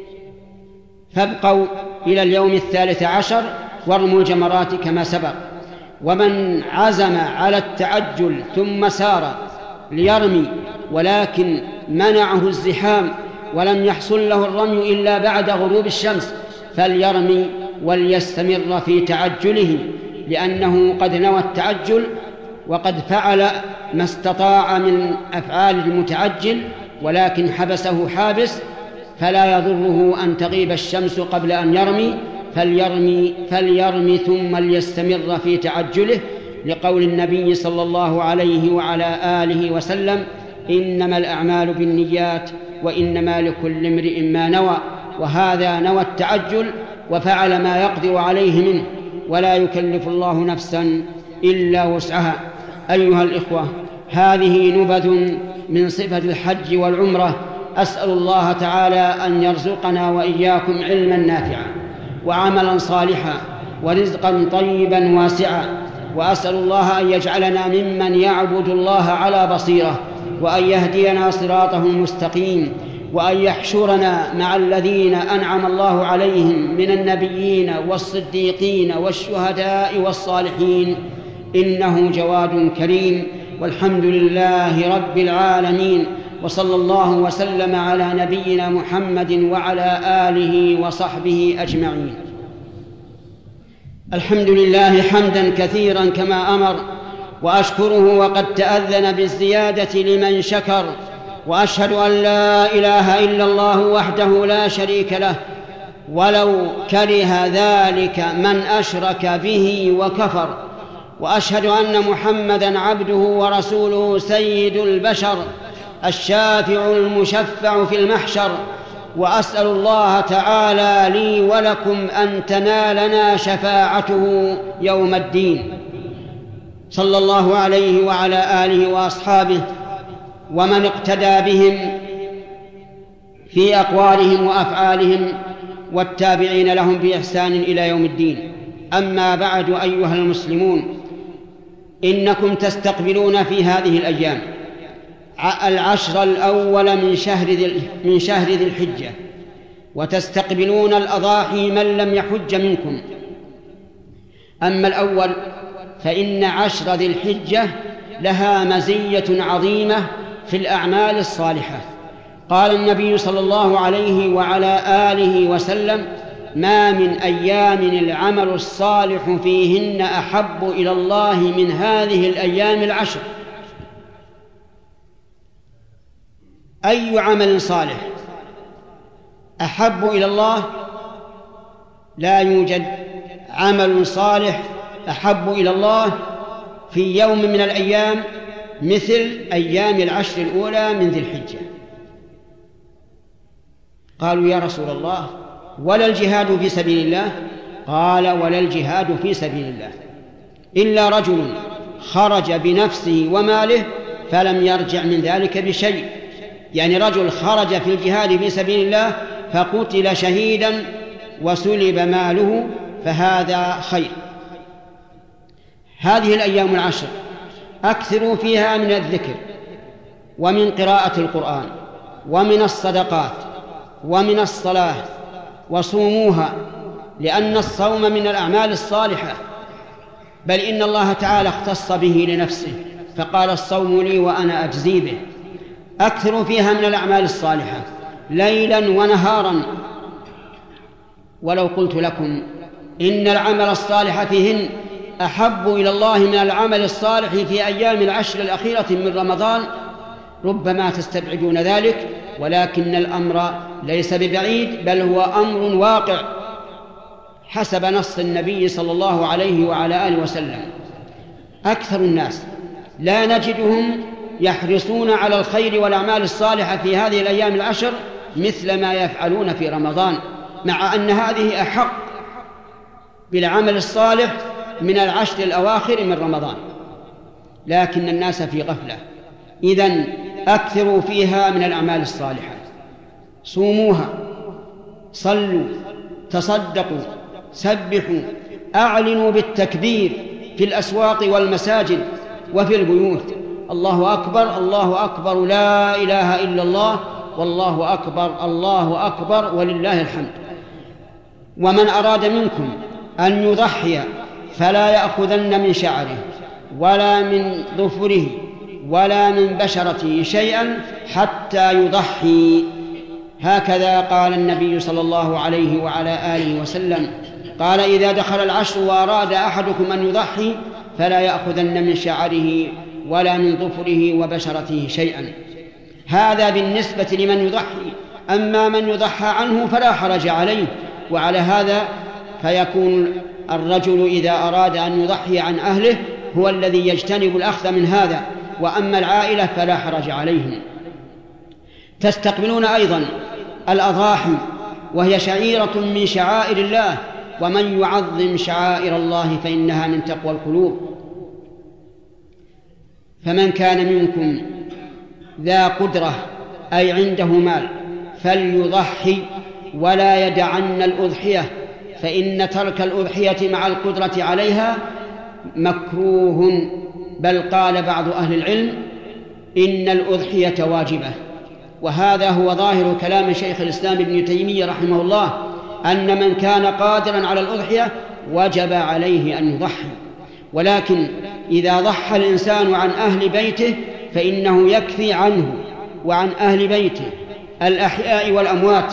فابقوا إلى اليوم الثالث عشر وارموا الجمرات كما سبق. ومن عزم على التعجل ثم سار ليرمي ولكن منعه الزحام ولم يحصل له الرمي إلا بعد غروب الشمس فليرمي وليستمر في تعجله، لأنه قد نوى التعجل وقد فعل ما استطاع من أفعال المتعجل، ولكن حبسه حابس، فلا يضره أن تغيب الشمس قبل أن يرمي، فليرمي, فليرمي ثم ليستمر في تعجله، لقول النبي صلى الله عليه وعلى آله وسلم: إنما الأعمال بالنيات وإنما لكل امرئ ما نوى. وهذا نوى التعجل وفعل ما يقدر عليه منه، ولا يكلف الله نفسا إلا وسعها. أيها الإخوة، هذه نبذ من صفة الحج والعمرة. أسأل الله تعالى أن يرزقنا وإياكم علما نافعا وعملا صالحا ورزقا طيبا واسعا، وأسأل الله أن يجعلنا ممن يعبد الله على بصيرة، وأن يهدينا صراطه المستقيم، وأن يحشرنا مع الذين أنعم الله عليهم من النبيين والصديقين والشهداء والصالحين، إنه جواد كريم. والحمد لله رب العالمين، وصلى الله وسلم على نبينا محمد وعلى آله وصحبه أجمعين. الحمد لله حمدا كثيرا كما أمر، وأشكره وقد تأذن بالزيادة لمن شكر، وأشهد أن لا إله إلا الله وحده لا شريك له، ولو كره ذلك من أشرك به وكفر. وأشهد أن محمدًا عبده ورسوله سيد البشر الشافع المشفع في المحشر. وأسأل الله تعالى لي ولكم أن تنالنا شفاعته يوم الدين. صلى الله عليه وعلى آله وأصحابه ومن اقتدى بهم في أقوالهم وأفعالهم والتابعين لهم بإحسان إلى يوم الدين. أما بعد، أيها المسلمون، إنكم تستقبلون في هذه الأيام العشر الأول من شهر ذي من شهر ذي الحجة، وتستقبلون الأضاحي من لم يحج منكم. أما الأول فإن عشر ذي الحجة لها مزية عظيمة في الأعمال الصالحة. قال النبي صلى الله عليه وعلى آله وسلم: ما من أيام العمل الصالح فيهن أحب إلى الله من هذه الأيام العشر. أي عمل صالح أحب إلى الله؟ لا يوجد عمل صالح أحب إلى الله في يوم من الأيام مثل أيام العشر الأولى من ذي الحجة. قالوا: يا رسول الله، ولا الجهاد في سبيل الله؟ قال: ولا الجهاد في سبيل الله إلا رجل خرج بنفسه وماله فلم يرجع من ذلك بشيء. يعني رجل خرج في الجهاد في سبيل الله فقتل شهيدا وسلب ماله، فهذا خير. هذه الأيام العشر أكثروا فيها من الذكر ومن قراءة القرآن ومن الصدقات ومن الصلاة، وصوموها، لأن الصوم من الأعمال الصالحة، بل إن الله تعالى اختص به لنفسه فقال الصوم لي وأنا أجزي به. أكثروا فيها من الأعمال الصالحة ليلا ونهارا. ولو قلت لكم إن العمل الصالح فيهن أحب إلى الله من العمل الصالح في أيام العشر الأخيرة من رمضان ربما تستبعدون ذلك، ولكن الأمر ليس ببعيد، بل هو أمر واقع حسب نص النبي صلى الله عليه وعلى آله وسلم. أكثر الناس لا نجدهم يحرصون على الخير والأعمال الصالحة في هذه الأيام العشر مثل ما يفعلون في رمضان، مع أن هذه أحق بالعمل الصالح من العشر الأواخر من رمضان، لكن الناس في غفلة. إذن أكثروا فيها من الأعمال الصالحة، صوموها، صلوا، تصدقوا، سبحوا، أعلنوا بالتكبير في الأسواق والمساجد وفي البيوت، الله أكبر الله أكبر لا إله إلا الله والله أكبر الله أكبر ولله الحمد. ومن أراد منكم أن يضحي فلا يأخذن من شعره ولا من ظفره ولا من بشرته شيئا حتى يضحي، هكذا قال النبي صلى الله عليه وعلى آله وسلم، قال إذا دخل العشر وأراد أحدكم أن يضحي فلا يأخذن من شعره ولا من ظفره وبشرته شيئا. هذا بالنسبة لمن يضحي، أما من يضحى عنه فلا حرج عليه. وعلى هذا فيكون الرجل إذا أراد أن يضحي عن أهله هو الذي يجتنب الأخذ من هذا، وأما العائلة فلا حرج عليهم. تستقبلون أيضا الأضاحي وهي شعيرة من شعائر الله، ومن يعظم شعائر الله فإنها من تقوى القلوب. فمن كان منكم ذا قدرة أي عنده مال فليضحي ولا يدعن الأضحية، فإن ترك الأضحية مع القدرة عليها مكروه، بل قال بعض أهل العلم إن الأضحية واجبة. وهذا هو ظاهر كلام شيخ الإسلام ابن تيمية رحمه الله، أن من كان قادرا على الأضحية وجب عليه أن يضحي. ولكن إذا ضحى الإنسان عن أهل بيته فإنه يكفي عنه وعن أهل بيته الأحياء والأموات،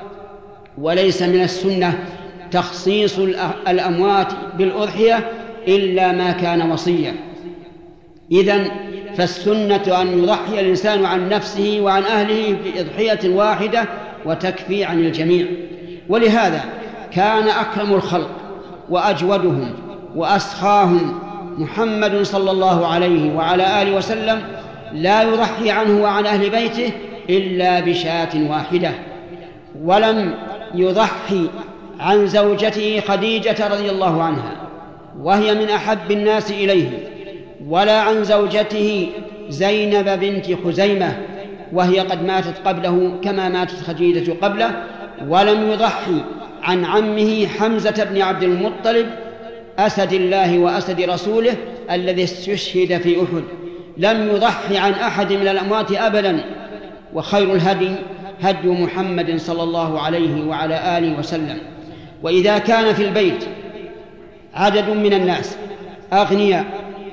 وليس من السنة تخصيص الأموات بالأضحية إلا ما كان وصية. إذن فالسنة أن يضحي الإنسان عن نفسه وعن أهله بأضحية واحدة وتكفي عن الجميع. ولهذا كان أكرم الخلق وأجودهم وأسخاهم محمد صلى الله عليه وعلى آله وسلم لا يضحي عنه وعن أهل بيته إلا بشاة واحدة، ولم يضحي عن زوجته خديجة رضي الله عنها وهي من أحب الناس إليه، ولا عن زوجته زينب بنت خزيمة وهي قد ماتت قبله كما ماتت خديجة قبله، ولم يضحي عن عمه حمزة بن عبد المطلب أسد الله وأسد رسوله الذي استشهد في أحد. لم يضحي عن أحد من الأموات أبدا. وخير الهدي هدي محمد صلى الله عليه وعلى آله وسلم. وإذا كان في البيت عدد من الناس أغنياء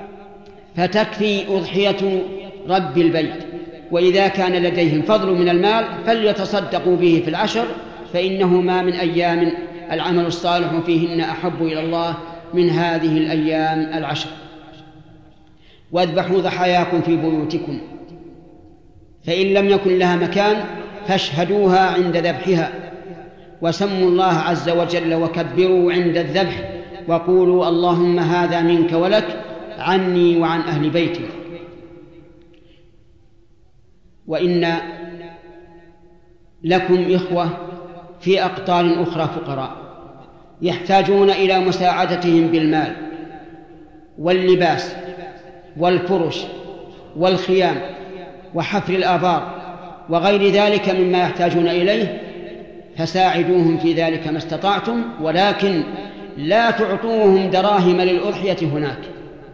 فتكفي أضحية رب البيت، وإذا كان لديهم فضل من المال فليتصدقوا به في العشر، فإنه ما من أيام العمل الصالح فيهن أحب إلى الله من هذه الأيام العشر. واذبحوا ضحاياكم في بيوتكم، فإن لم يكن لها مكان فاشهدوها عند ذبحها، وسموا الله عز وجل وكبروا عند الذبح، وقولوا اللهم هذا منك ولك عني وعن أهل بيتي. وإن لكم إخوة في أقطار أخرى فقراء يحتاجون إلى مساعدتهم بالمال واللباس والفرش والخيام وحفر الآبار وغير ذلك مما يحتاجون إليه، فساعدوهم في ذلك ما استطعتم، ولكن لا تعطوهم دراهم للأضحية هناك،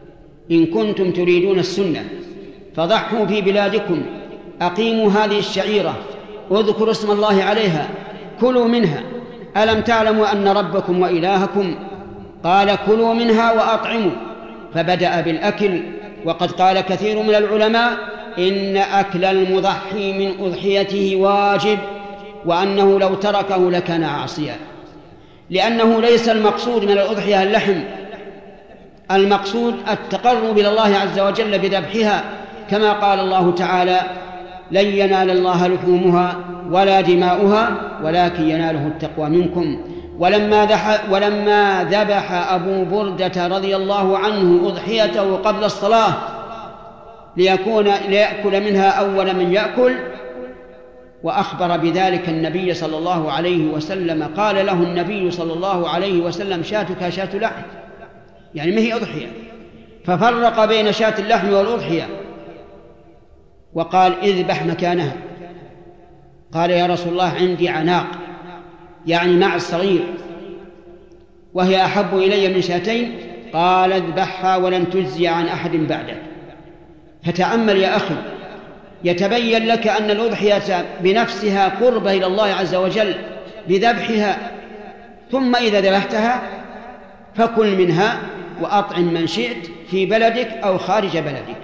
إن كنتم تريدون السنة فضحوا في بلادكم، أقيموا هذه الشعيرة، اذكروا اسم الله عليها، كلوا منها. ألم تعلموا أن ربكم وإلهكم قال كلوا منها وأطعموا، فبدأ بالأكل. وقد قال كثير من العلماء إن أكل المضحي من أضحيته واجب، وأنه لو تركه لكان عاصيا، لأنه ليس المقصود من الأضحية اللحم، المقصود التقرب إلى الله عز وجل بذبحها، كما قال الله تعالى لن ينال الله لحومها ولا دماؤها ولكن يناله التقوى منكم. ولما, ولما ذبح أبو بردة رضي الله عنه أضحيته قبل الصلاة ليكون ليأكل منها أول من يأكل، وأخبر بذلك النبي صلى الله عليه وسلم، قال له النبي صلى الله عليه وسلم شاتك شاة لحم، يعني ما هي أضحية، ففرق بين شاة اللحم والأضحية وقال اذبح مكانها. قال يا رسول الله عندي عناق، يعني مع الصغير، وهي أحب إلي من شاتين. قال اذبحها ولن تجزي عن أحد بعدك. فتأمل يا أخي، يتبين لك أن الأضحية بنفسها قربة إلى الله عز وجل بذبحها، ثم إذا ذبحتها فكل منها وأطعم من شئت في بلدك أو خارج بلدك.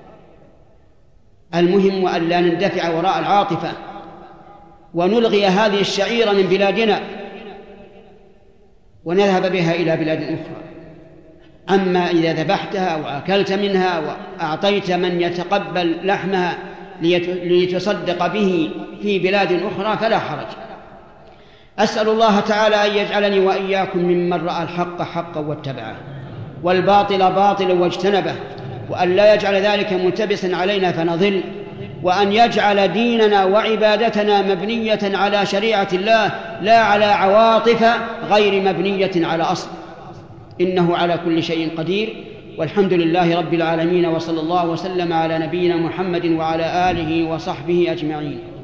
المهم أن لا ندفع وراء العاطفة ونلغي هذه الشعيرة من بلادنا ونذهب بها إلى بلاد أخرى. أما إذا ذبحتها وأكلت منها وأعطيت من يتقبل لحمها ليتصدق به في بلاد أخرى فلا حرج. أسأل الله تعالى أن يجعلني وإياكم ممن رأى الحق حقا واتبعه والباطل باطلا واجتنبه، وأن لا يجعل ذلك ملتبسا علينا فنضل، وأن يجعل ديننا وعبادتنا مبنية على شريعة الله لا على عواطف غير مبنية على أصل، إنه على كل شيء قدير. والحمد لله رب العالمين، وصلى الله وسلم على نبينا محمد وعلى آله وصحبه أجمعين.